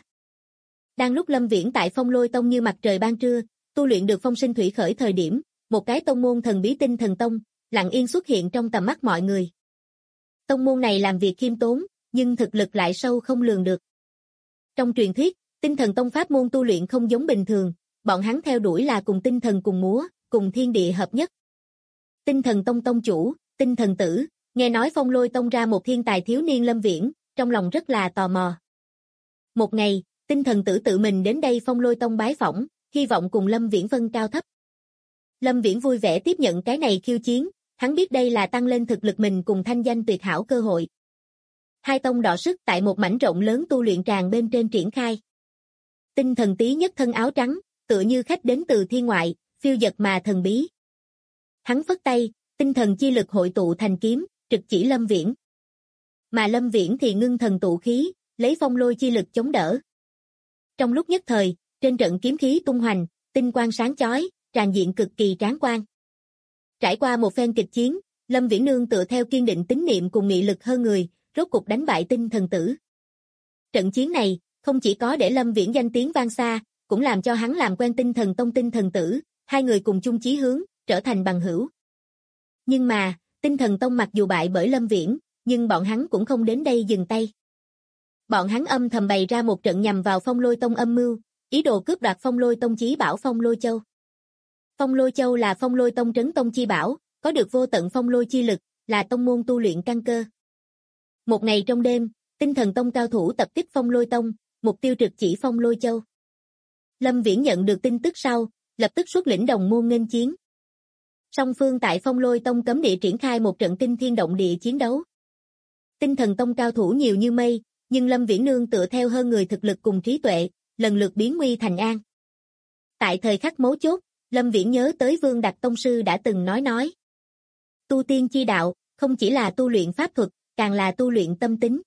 Đang lúc Lâm Viễn tại Phong Lôi Tông như mặt trời ban trưa, tu luyện được phong sinh thủy khởi thời điểm, một cái tông môn thần bí Tinh Thần Tông, lặng yên xuất hiện trong tầm mắt mọi người. Tông môn này làm việc khiêm tốn, nhưng thực lực lại sâu không lường được. Trong truyền thuyết, Tinh Thần Tông pháp môn tu luyện không giống bình thường, bọn hắn theo đuổi là cùng tinh thần cùng múa, cùng thiên địa hợp nhất. Tinh Thần Tông tông chủ, Tinh Thần Tử, nghe nói Phong Lôi Tông ra một thiên tài thiếu niên Lâm Viễn, trong lòng rất là tò mò. Một ngày, Tinh Thần Tử tự mình đến đây Phong Lôi Tông bái phỏng, hy vọng cùng Lâm Viễn phân cao thấp. Lâm Viễn vui vẻ tiếp nhận cái này khiêu chiến, hắn biết đây là tăng lên thực lực mình cùng thanh danh tuyệt hảo cơ hội. Hai tông đọ sức tại một mảnh rộng lớn tu luyện tràng bên trên triển khai. Tinh Thần Tý nhất thân áo trắng, tựa như khách đến từ thiên ngoại, phiêu dật mà thần bí. Hắn phất tay, tinh thần chi lực hội tụ thành kiếm, trực chỉ Lâm Viễn. Mà Lâm Viễn thì ngưng thần tụ khí, lấy phong lôi chi lực chống đỡ. Trong lúc nhất thời, trên trận kiếm khí tung hoành, tinh quang sáng chói, tràn diện cực kỳ tráng quan. Trải qua một phen kịch chiến, Lâm Viễn nương tựa theo kiên định tín niệm cùng nghị lực hơn người, rốt cục đánh bại Tinh Thần Tử. Trận chiến này, không chỉ có để Lâm Viễn danh tiếng vang xa, cũng làm cho hắn làm quen Tinh Thần Tông Tinh Thần Tử, hai người cùng chung chí hướng, trở thành bằng hữu. Nhưng mà, Tinh Thần Tông mặc dù bại bởi Lâm Viễn, nhưng bọn hắn cũng không đến đây dừng tay. Bọn hắn âm thầm bày ra một trận nhằm vào Phong Lôi Tông âm mưu, ý đồ cướp đoạt Phong Lôi Tông chí bảo Phong Lôi Châu. Phong Lôi Châu là Phong Lôi Tông trấn tông chi bảo, có được vô tận phong lôi chi lực, là tông môn tu luyện căn cơ. Một ngày trong đêm, Tinh Thần Tông cao thủ tập kích Phong Lôi Tông, mục tiêu trực chỉ Phong Lôi Châu. Lâm Viễn nhận được tin tức sau, lập tức xuất lĩnh đồng môn nghênh chiến. Song phương tại Phong Lôi Tông cấm địa triển khai một trận kinh thiên động địa chiến đấu. Tinh Thần Tông cao thủ nhiều như mây, nhưng Lâm Viễn nương tựa theo hơn người thực lực cùng trí tuệ, lần lượt biến nguy thành an. Tại thời khắc mấu chốt, Lâm Viễn nhớ tới Vương Đặc tông sư đã từng nói. Tu tiên chi đạo, không chỉ là tu luyện pháp thuật, càng là tu luyện tâm tính.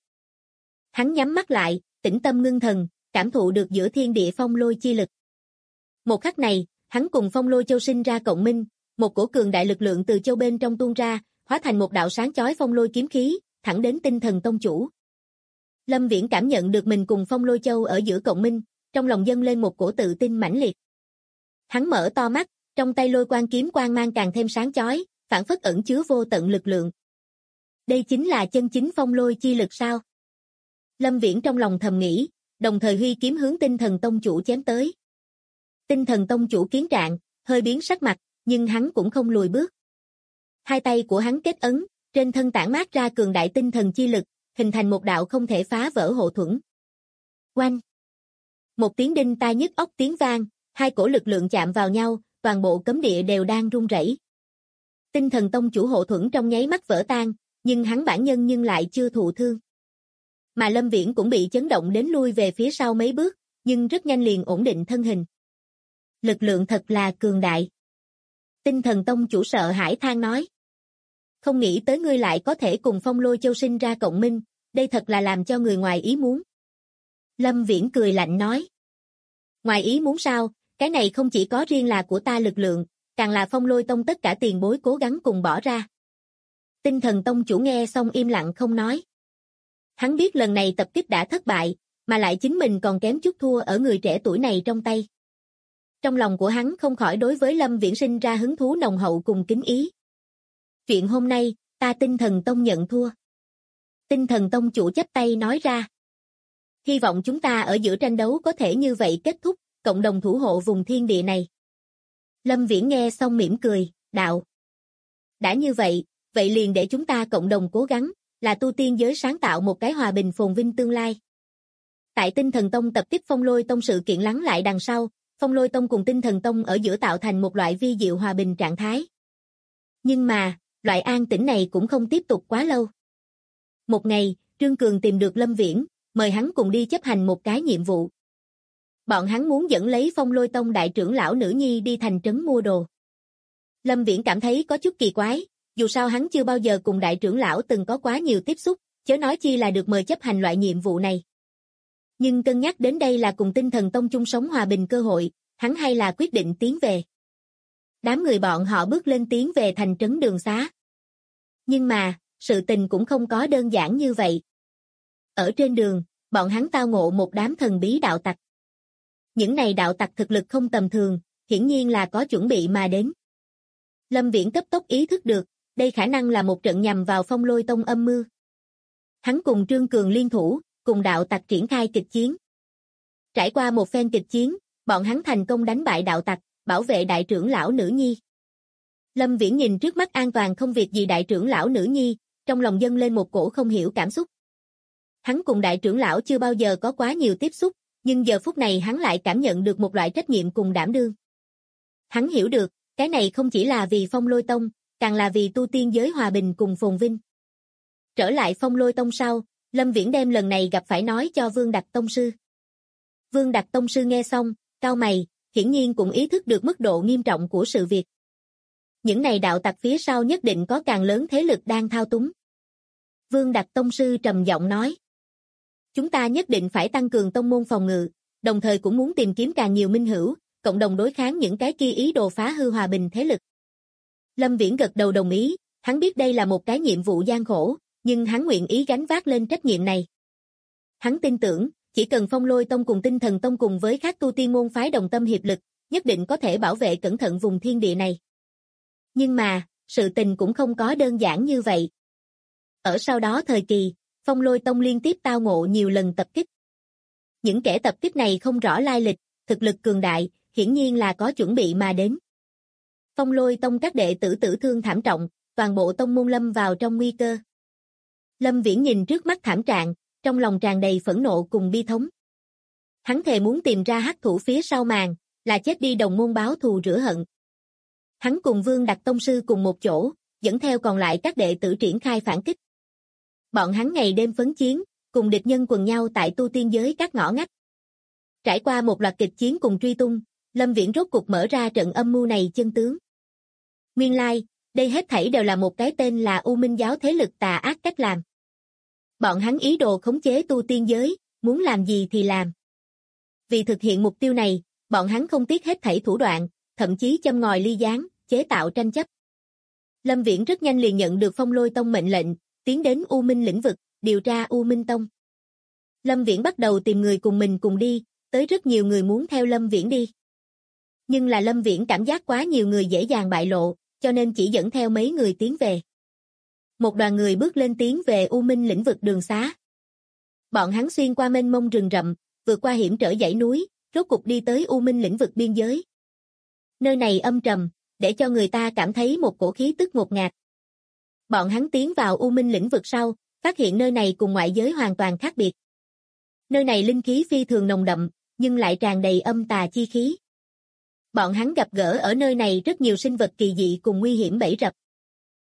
Hắn nhắm mắt lại, tĩnh tâm ngưng thần, cảm thụ được giữa thiên địa phong lôi chi lực. Một khắc này, hắn cùng Phong Lôi Châu sinh ra cộng minh, một cổ cường đại lực lượng từ châu bên trong tuôn ra, hóa thành một đạo sáng chói phong lôi kiếm khí, thẳng đến Tinh Thần Tông chủ. Lâm Viễn cảm nhận được mình cùng Phong Lôi Châu ở giữa cộng minh, trong lòng dâng lên một cổ tự tin mãnh liệt. Hắn mở to mắt, trong tay lôi quang kiếm quang mang càng thêm sáng chói, phảng phất ẩn chứa vô tận lực lượng. Đây chính là chân chính phong lôi chi lực sao? Lâm Viễn trong lòng thầm nghĩ, đồng thời huy kiếm hướng Tinh Thần Tông chủ chém tới. Tinh Thần Tông chủ kiến trạng, hơi biến sắc mặt, nhưng hắn cũng không lùi bước. Hai tay của hắn kết ấn, trên thân tản mát ra cường đại tinh thần chi lực, hình thành một đạo không thể phá vỡ hộ thuẫn. Oanh! Một tiếng đinh tai nhức óc tiếng vang, hai cổ lực lượng chạm vào nhau, toàn bộ cấm địa đều đang rung rẩy. Tinh Thần Tông chủ hộ thuẫn trong nháy mắt vỡ tan, nhưng hắn bản nhân nhưng lại chưa thụ thương. Mà Lâm Viễn cũng bị chấn động đến lui về phía sau mấy bước, nhưng rất nhanh liền ổn định thân hình. Lực lượng thật là cường đại. Tinh Thần Tông chủ sợ hãi than nói. Không nghĩ tới ngươi lại có thể cùng Phong Lôi Châu sinh ra cộng minh, đây thật là làm cho người ngoài ý muốn. Lâm Viễn cười lạnh nói. Ngoài ý muốn sao, cái này không chỉ có riêng là của ta lực lượng, càng là Phong Lôi Tông tất cả tiền bối cố gắng cùng bỏ ra. Tinh Thần Tông chủ nghe xong im lặng không nói. Hắn biết lần này tập kích đã thất bại, mà lại chính mình còn kém chút thua ở người trẻ tuổi này trong tay. Trong lòng của hắn không khỏi đối với Lâm Viễn sinh ra hứng thú nồng hậu cùng kính ý. Chuyện hôm nay, ta Tinh Thần Tông nhận thua. Tinh Thần Tông chủ chắp tay nói ra. Hy vọng chúng ta ở giữa tranh đấu có thể như vậy kết thúc, cộng đồng thủ hộ vùng thiên địa này. Lâm Viễn nghe xong mỉm cười, đạo. Đã như vậy, vậy liền để chúng ta cộng đồng cố gắng, là tu tiên giới sáng tạo một cái hòa bình phồn vinh tương lai. Tại Tinh Thần Tông tập kích Phong Lôi Tông sự kiện lắng lại đằng sau, Phong Lôi Tông cùng Tinh Thần Tông ở giữa tạo thành một loại vi diệu hòa bình trạng thái. Nhưng mà, loại an tĩnh này cũng không tiếp tục quá lâu. Một ngày, Trương Cường tìm được Lâm Viễn, mời hắn cùng đi chấp hành một cái nhiệm vụ. Bọn hắn muốn dẫn lấy Phong Lôi Tông đại trưởng lão nữ nhi đi thành trấn mua đồ. Lâm Viễn cảm thấy có chút kỳ quái, dù sao hắn chưa bao giờ cùng đại trưởng lão từng có quá nhiều tiếp xúc, chớ nói chi là được mời chấp hành loại nhiệm vụ này. Nhưng cân nhắc đến đây là cùng Tinh Thần Tông chung sống hòa bình cơ hội, hắn hay là quyết định tiến về. Đám người bọn họ bước lên tiến về thành trấn Đường Xá. Nhưng mà, sự tình cũng không có đơn giản như vậy. Ở trên đường, bọn hắn tao ngộ một đám thần bí đạo tặc. Những này đạo tặc thực lực không tầm thường, hiển nhiên là có chuẩn bị mà đến. Lâm Viễn cấp tốc ý thức được, đây khả năng là một trận nhằm vào Phong Lôi Tông âm mưu. Hắn cùng Trương Cường liên thủ, cùng đạo tặc triển khai kịch chiến. Trải qua một phen kịch chiến, bọn hắn thành công đánh bại đạo tặc, bảo vệ đại trưởng lão nữ nhi. Lâm Viễn nhìn trước mắt an toàn không việc gì đại trưởng lão nữ nhi, trong lòng dâng lên một cổ không hiểu cảm xúc. Hắn cùng đại trưởng lão chưa bao giờ có quá nhiều tiếp xúc, nhưng giờ phút này hắn lại cảm nhận được một loại trách nhiệm cùng đảm đương. Hắn hiểu được, cái này không chỉ là vì Phong Lôi Tông, càng là vì tu tiên giới hòa bình cùng phồn vinh. Trở lại Phong Lôi Tông sau, Lâm Viễn đem lần này gặp phải nói cho Vương Đặc Tông Sư. Vương Đặc Tông Sư nghe xong, cau mày, hiển nhiên cũng ý thức được mức độ nghiêm trọng của sự việc. Những này đạo tặc phía sau nhất định có càng lớn thế lực đang thao túng. Vương Đặc Tông Sư trầm giọng nói. Chúng ta nhất định phải tăng cường tông môn phòng ngự, đồng thời cũng muốn tìm kiếm càng nhiều minh hữu, cộng đồng đối kháng những cái kia ý đồ phá hư hòa bình thế lực. Lâm Viễn gật đầu đồng ý, hắn biết đây là một cái nhiệm vụ gian khổ, nhưng hắn nguyện ý gánh vác lên trách nhiệm này. Hắn tin tưởng, chỉ cần Phong Lôi Tông cùng Tinh Thần Tông cùng với các tu tiên môn phái đồng tâm hiệp lực, nhất định có thể bảo vệ cẩn thận vùng thiên địa này. Nhưng mà, sự tình cũng không có đơn giản như vậy. Ở sau đó thời kỳ, Phong Lôi Tông liên tiếp tao ngộ nhiều lần tập kích. Những kẻ tập kích này không rõ lai lịch, thực lực cường đại, hiển nhiên là có chuẩn bị mà đến. Phong Lôi Tông các đệ tử tử thương thảm trọng, toàn bộ tông môn lâm vào trong nguy cơ. Lâm Viễn nhìn trước mắt thảm trạng, trong lòng tràn đầy phẫn nộ cùng bi thống. Hắn thề muốn tìm ra hắc thủ phía sau màn, là chết đi đồng môn báo thù rửa hận. Hắn cùng Vương Đặc Tông Sư cùng một chỗ, dẫn theo còn lại các đệ tử triển khai phản kích. Bọn hắn ngày đêm phấn chiến, cùng địch nhân quần nhau tại tu tiên giới các ngõ ngách. Trải qua một loạt kịch chiến cùng truy tung, Lâm Viễn rốt cục mở ra trận âm mưu này chân tướng. Nguyên lai, đây hết thảy đều là một cái tên là U Minh giáo thế lực tà ác cách làm. Bọn hắn ý đồ khống chế tu tiên giới, muốn làm gì thì làm. Vì thực hiện mục tiêu này, bọn hắn không tiếc hết thảy thủ đoạn, thậm chí châm ngòi ly gián, chế tạo tranh chấp. Lâm Viễn rất nhanh liền nhận được Phong Lôi Tông mệnh lệnh, tiến đến U Minh lĩnh vực, điều tra U Minh Tông. Lâm Viễn bắt đầu tìm người cùng mình cùng đi, tới rất nhiều người muốn theo Lâm Viễn đi. Nhưng là Lâm Viễn cảm giác quá nhiều người dễ dàng bại lộ, cho nên chỉ dẫn theo mấy người tiến về. Một đoàn người bước lên tiến về U Minh lĩnh vực Đường Xá. Bọn hắn xuyên qua mênh mông rừng rậm, vượt qua hiểm trở dãy núi, rốt cục đi tới U Minh lĩnh vực biên giới. Nơi này âm trầm, để cho người ta cảm thấy một cổ khí tức ngột ngạt. Bọn hắn tiến vào U Minh lĩnh vực sau, phát hiện nơi này cùng ngoại giới hoàn toàn khác biệt. Nơi này linh khí phi thường nồng đậm, nhưng lại tràn đầy âm tà chi khí. Bọn hắn gặp gỡ ở nơi này rất nhiều sinh vật kỳ dị cùng nguy hiểm bẫy rập.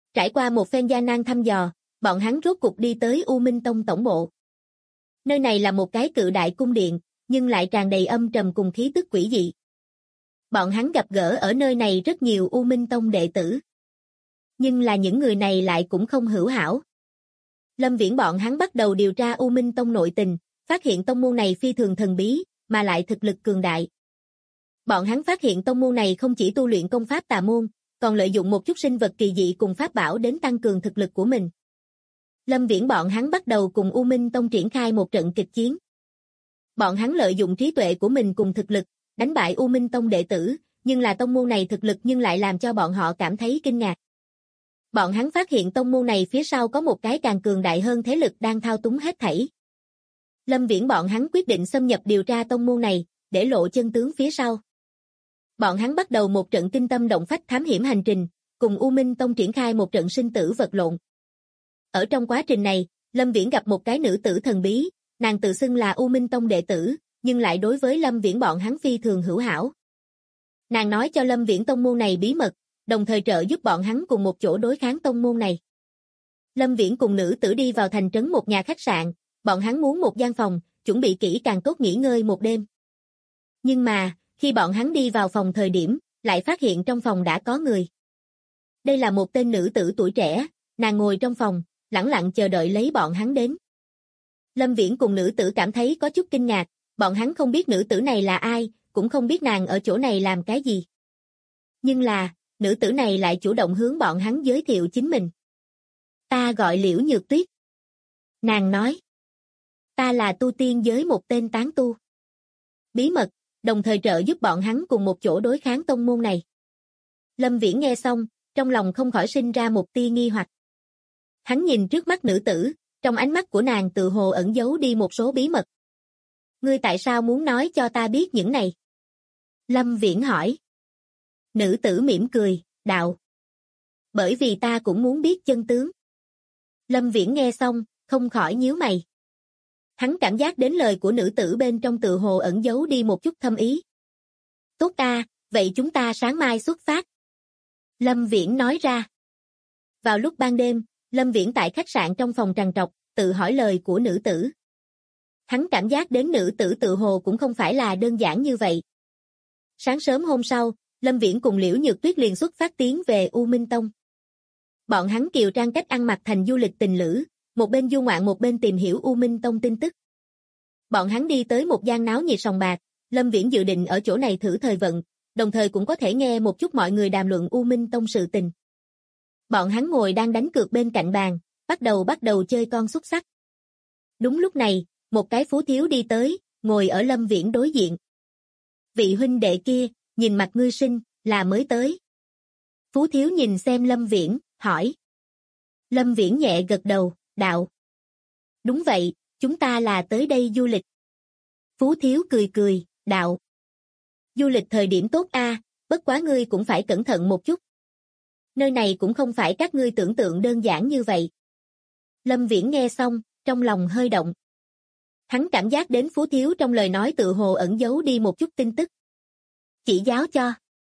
Trải qua một phen gian nan thăm dò, bọn hắn rốt cục đi tới U Minh Tông tổng bộ. Nơi này là một cái cự đại cung điện, nhưng lại tràn đầy âm trầm cùng khí tức quỷ dị. Bọn hắn gặp gỡ ở nơi này rất nhiều U Minh Tông đệ tử. Nhưng là những người này lại cũng không hữu hảo. Lâm Viễn bọn hắn bắt đầu điều tra U Minh Tông nội tình, phát hiện tông môn này phi thường thần bí, mà lại thực lực cường đại. Bọn hắn phát hiện tông môn này không chỉ tu luyện công pháp tà môn, còn lợi dụng một chút sinh vật kỳ dị cùng pháp bảo đến tăng cường thực lực của mình. Lâm Viễn bọn hắn bắt đầu cùng U Minh Tông triển khai một trận kịch chiến. Bọn hắn lợi dụng trí tuệ của mình cùng thực lực, đánh bại U Minh Tông đệ tử, nhưng là tông môn này thực lực nhưng lại làm cho bọn họ cảm thấy kinh ngạc. Bọn hắn phát hiện tông môn này phía sau có một cái càng cường đại hơn thế lực đang thao túng hết thảy. Lâm Viễn bọn hắn quyết định xâm nhập điều tra tông môn này, để lộ chân tướng phía sau. Bọn hắn bắt đầu một trận kinh tâm động phách thám hiểm hành trình, cùng U Minh Tông triển khai một trận sinh tử vật lộn. Ở trong quá trình này, Lâm Viễn gặp một cái nữ tử thần bí, nàng tự xưng là U Minh Tông đệ tử, nhưng lại đối với Lâm Viễn bọn hắn phi thường hữu hảo. Nàng nói cho Lâm Viễn tông môn này bí mật, đồng thời trợ giúp bọn hắn cùng một chỗ đối kháng tông môn này. Lâm Viễn cùng nữ tử đi vào thành trấn một nhà khách sạn, bọn hắn muốn một gian phòng, chuẩn bị kỹ càng tốt nghỉ ngơi một đêm. Nhưng mà, khi bọn hắn đi vào phòng thời điểm, lại phát hiện trong phòng đã có người. Đây là một tên nữ tử tuổi trẻ, nàng ngồi trong phòng, lẳng lặng chờ đợi lấy bọn hắn đến. Lâm Viễn cùng nữ tử cảm thấy có chút kinh ngạc, bọn hắn không biết nữ tử này là ai, cũng không biết nàng ở chỗ này làm cái gì. Nhưng là, nữ tử này lại chủ động hướng bọn hắn giới thiệu chính mình. Ta gọi Liễu Nhược Tuyết. Nàng nói. Ta là tu tiên giới một tên tán tu. Bí mật, đồng thời trợ giúp bọn hắn cùng một chỗ đối kháng tông môn này. Lâm Viễn nghe xong, trong lòng không khỏi sinh ra một tia nghi hoặc. Hắn nhìn trước mắt nữ tử, trong ánh mắt của nàng tự hồ ẩn giấu đi một số bí mật. Ngươi tại sao muốn nói cho ta biết những này? Lâm Viễn hỏi. Nữ tử mỉm cười, đạo. Bởi vì ta cũng muốn biết chân tướng. Lâm Viễn nghe xong, không khỏi nhíu mày. Hắn cảm giác đến lời của nữ tử bên trong tự hồ ẩn giấu đi một chút thâm ý. Tốt a, vậy chúng ta sáng mai xuất phát. Lâm Viễn nói ra. Vào lúc ban đêm, Lâm Viễn tại khách sạn trong phòng trằn trọc, tự hỏi lời của nữ tử. Hắn cảm giác đến nữ tử tự hồ cũng không phải là đơn giản như vậy. Sáng sớm hôm sau, Lâm Viễn cùng Liễu Nhược Tuyết liền xuất phát tiến về U Minh Tông. Bọn hắn kiều trang cách ăn mặc thành du lịch tình lữ, một bên du ngoạn một bên tìm hiểu U Minh Tông tin tức. Bọn hắn đi tới một gian náo nhiệt sòng bạc, Lâm Viễn dự định ở chỗ này thử thời vận, đồng thời cũng có thể nghe một chút mọi người đàm luận U Minh Tông sự tình. Bọn hắn ngồi đang đánh cược bên cạnh bàn, bắt đầu chơi con xúc xắc. Đúng lúc này, một cái phú thiếu đi tới, ngồi ở Lâm Viễn đối diện. Vị huynh đệ kia, nhìn mặt ngươi sinh, là mới tới. Phú thiếu nhìn xem Lâm Viễn, hỏi. Lâm Viễn nhẹ gật đầu, đạo. Đúng vậy, chúng ta là tới đây du lịch. Phú thiếu cười, đạo. Du lịch thời điểm tốt a, bất quá ngươi cũng phải cẩn thận một chút. Nơi này cũng không phải các ngươi tưởng tượng đơn giản như vậy. Lâm Viễn nghe xong, trong lòng hơi động. Hắn cảm giác đến phú thiếu trong lời nói tự hồ ẩn giấu đi một chút tin tức. Chỉ giáo cho.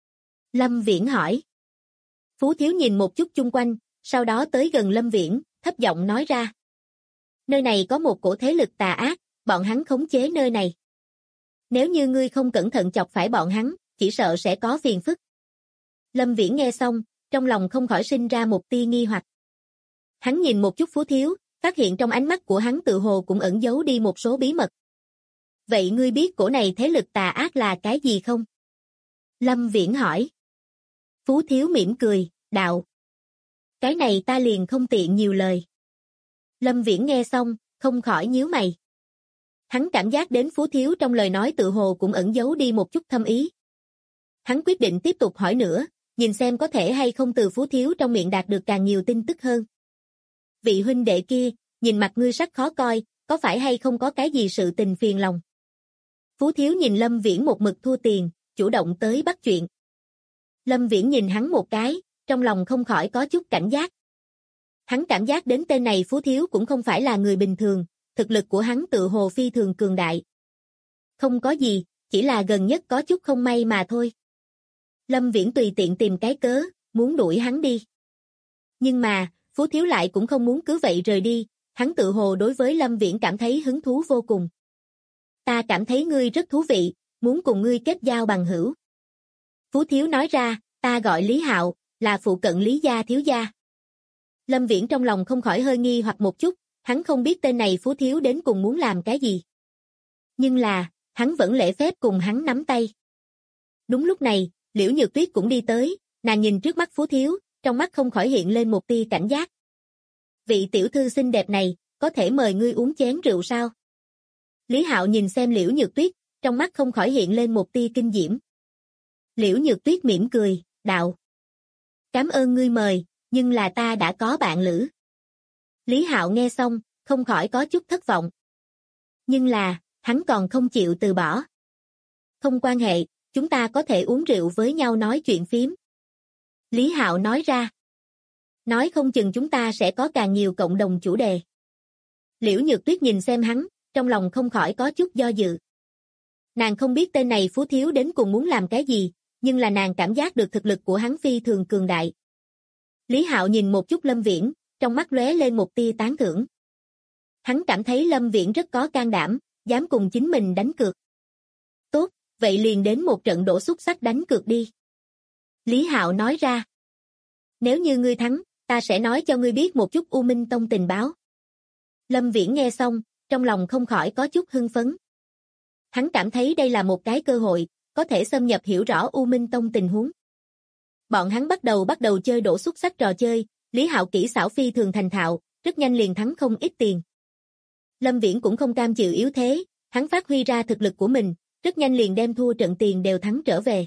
Lâm Viễn hỏi. Phú thiếu nhìn một chút chung quanh, sau đó tới gần Lâm Viễn, thấp giọng nói ra. Nơi này có một cổ thế lực tà ác, bọn hắn khống chế nơi này. Nếu như ngươi không cẩn thận chọc phải bọn hắn, chỉ sợ sẽ có phiền phức. Lâm Viễn nghe xong, trong lòng không khỏi sinh ra một tia nghi hoặc. Hắn nhìn một chút phú thiếu, phát hiện trong ánh mắt của hắn tự hồ cũng ẩn giấu đi một số bí mật. Vậy ngươi biết cổ này thế lực tà ác là cái gì không? Lâm Viễn hỏi. Phú thiếu mỉm cười, đạo. Cái này ta liền không tiện nhiều lời. Lâm Viễn nghe xong, không khỏi nhíu mày. Hắn cảm giác đến phú thiếu trong lời nói tự hồ cũng ẩn giấu đi một chút thâm ý. Hắn quyết định tiếp tục hỏi nữa, nhìn xem có thể hay không từ phú thiếu trong miệng đạt được càng nhiều tin tức hơn. Vị huynh đệ kia, nhìn mặt ngươi sắc khó coi, có phải hay không có cái gì sự tình phiền lòng? Phú thiếu nhìn Lâm Viễn một mực thua tiền, chủ động tới bắt chuyện. Lâm Viễn nhìn hắn một cái, trong lòng không khỏi có chút cảnh giác. Hắn cảm giác đến tên này phú thiếu cũng không phải là người bình thường, thực lực của hắn tự hồ phi thường cường đại. Không có gì, chỉ là gần nhất có chút không may mà thôi. Lâm Viễn tùy tiện tìm cái cớ, muốn đuổi hắn đi. Nhưng mà, Phú Thiếu lại cũng không muốn cứ vậy rời đi, hắn tự hồ đối với Lâm Viễn cảm thấy hứng thú vô cùng. Ta cảm thấy ngươi rất thú vị, muốn cùng ngươi kết giao bằng hữu. Phú Thiếu nói ra, ta gọi Lý Hạo, là phụ cận Lý gia thiếu gia. Lâm Viễn trong lòng không khỏi hơi nghi hoặc một chút, hắn không biết tên này Phú Thiếu đến cùng muốn làm cái gì. Nhưng là, hắn vẫn lễ phép cùng hắn nắm tay. Đúng lúc này, Liễu Nhược Tuyết cũng đi tới, nàng nhìn trước mắt Phú Thiếu, trong mắt không khỏi hiện lên một tia cảnh giác. Vị tiểu thư xinh đẹp này, có thể mời ngươi uống chén rượu sao? Lý Hạo nhìn xem Liễu Nhược Tuyết, trong mắt không khỏi hiện lên một tia kinh diễm. Liễu Nhược Tuyết mỉm cười, đạo. Cảm ơn ngươi mời, nhưng là ta đã có bạn lữ. Lý Hạo nghe xong, không khỏi có chút thất vọng. Nhưng là, hắn còn không chịu từ bỏ. Không quan hệ, chúng ta có thể uống rượu với nhau nói chuyện phiếm. Lý Hạo nói ra. Nói không chừng chúng ta sẽ có càng nhiều cộng đồng chủ đề. Liễu Nhược Tuyết nhìn xem hắn, trong lòng không khỏi có chút do dự. Nàng không biết tên này Phú Thiếu đến cùng muốn làm cái gì, nhưng là nàng cảm giác được thực lực của hắn phi thường cường đại. Lý Hạo nhìn một chút Lâm Viễn, trong mắt lóe lên một tia tán thưởng. Hắn cảm thấy Lâm Viễn rất có can đảm, dám cùng chính mình đánh cược. Tốt, vậy liền đến một trận đổ xúc xắc đánh cược đi. Lý Hạo nói ra. Nếu như ngươi thắng, ta sẽ nói cho ngươi biết một chút U Minh Tông tình báo. Lâm Viễn nghe xong, trong lòng không khỏi có chút hưng phấn. Hắn cảm thấy đây là một cái cơ hội, có thể xâm nhập hiểu rõ U Minh Tông tình huống. Bọn hắn bắt đầu chơi đổ xúc xắc trò chơi, Lý Hạo kỹ xảo phi thường thành thạo, rất nhanh liền thắng không ít tiền. Lâm Viễn cũng không cam chịu yếu thế, hắn phát huy ra thực lực của mình, rất nhanh liền đem thua trận tiền đều thắng trở về.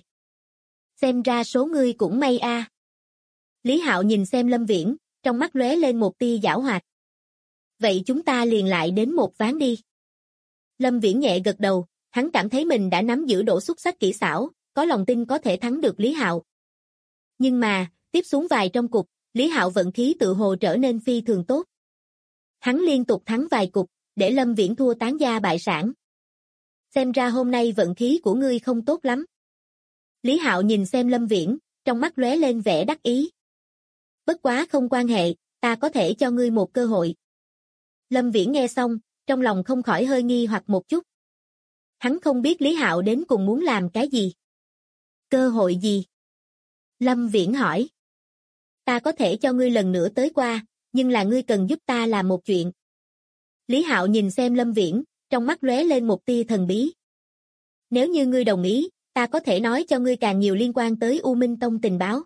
Xem ra số ngươi cũng may a. Lý Hạo nhìn xem Lâm Viễn, trong mắt lóe lên một tia giảo hoạt. Vậy chúng ta liền lại đến một ván đi. Lâm Viễn nhẹ gật đầu, hắn cảm thấy mình đã nắm giữ độ xuất sắc kỹ xảo, có lòng tin có thể thắng được Lý Hạo. Nhưng mà, tiếp xuống vài trong cục, Lý Hạo vận khí tự hồ trở nên phi thường tốt. Hắn liên tục thắng vài cục, để Lâm Viễn thua tán gia bại sản. Xem ra hôm nay vận khí của ngươi không tốt lắm. Lý Hạo nhìn xem Lâm Viễn, trong mắt lóe lên vẻ đắc ý. Bất quá không quan hệ, ta có thể cho ngươi một cơ hội. Lâm Viễn nghe xong, trong lòng không khỏi hơi nghi hoặc một chút. Hắn không biết Lý Hạo đến cùng muốn làm cái gì. Cơ hội gì? Lâm Viễn hỏi. Ta có thể cho ngươi lần nữa tới qua, nhưng là ngươi cần giúp ta làm một chuyện. Lý Hạo nhìn xem Lâm Viễn, trong mắt lóe lên một tia thần bí. Nếu như ngươi đồng ý, ta có thể nói cho ngươi càng nhiều liên quan tới U Minh Tông tình báo.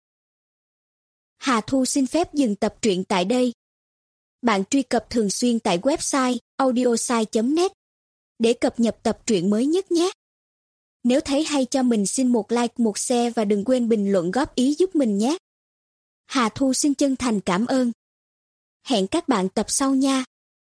Hà Thu xin phép dừng tập truyện tại đây. Bạn truy cập thường xuyên tại website audiosai.net để cập nhật tập truyện mới nhất nhé. Nếu thấy hay cho mình xin một like, một share và đừng quên bình luận góp ý giúp mình nhé. Hà Thu xin chân thành cảm ơn. Hẹn các bạn tập sau nha.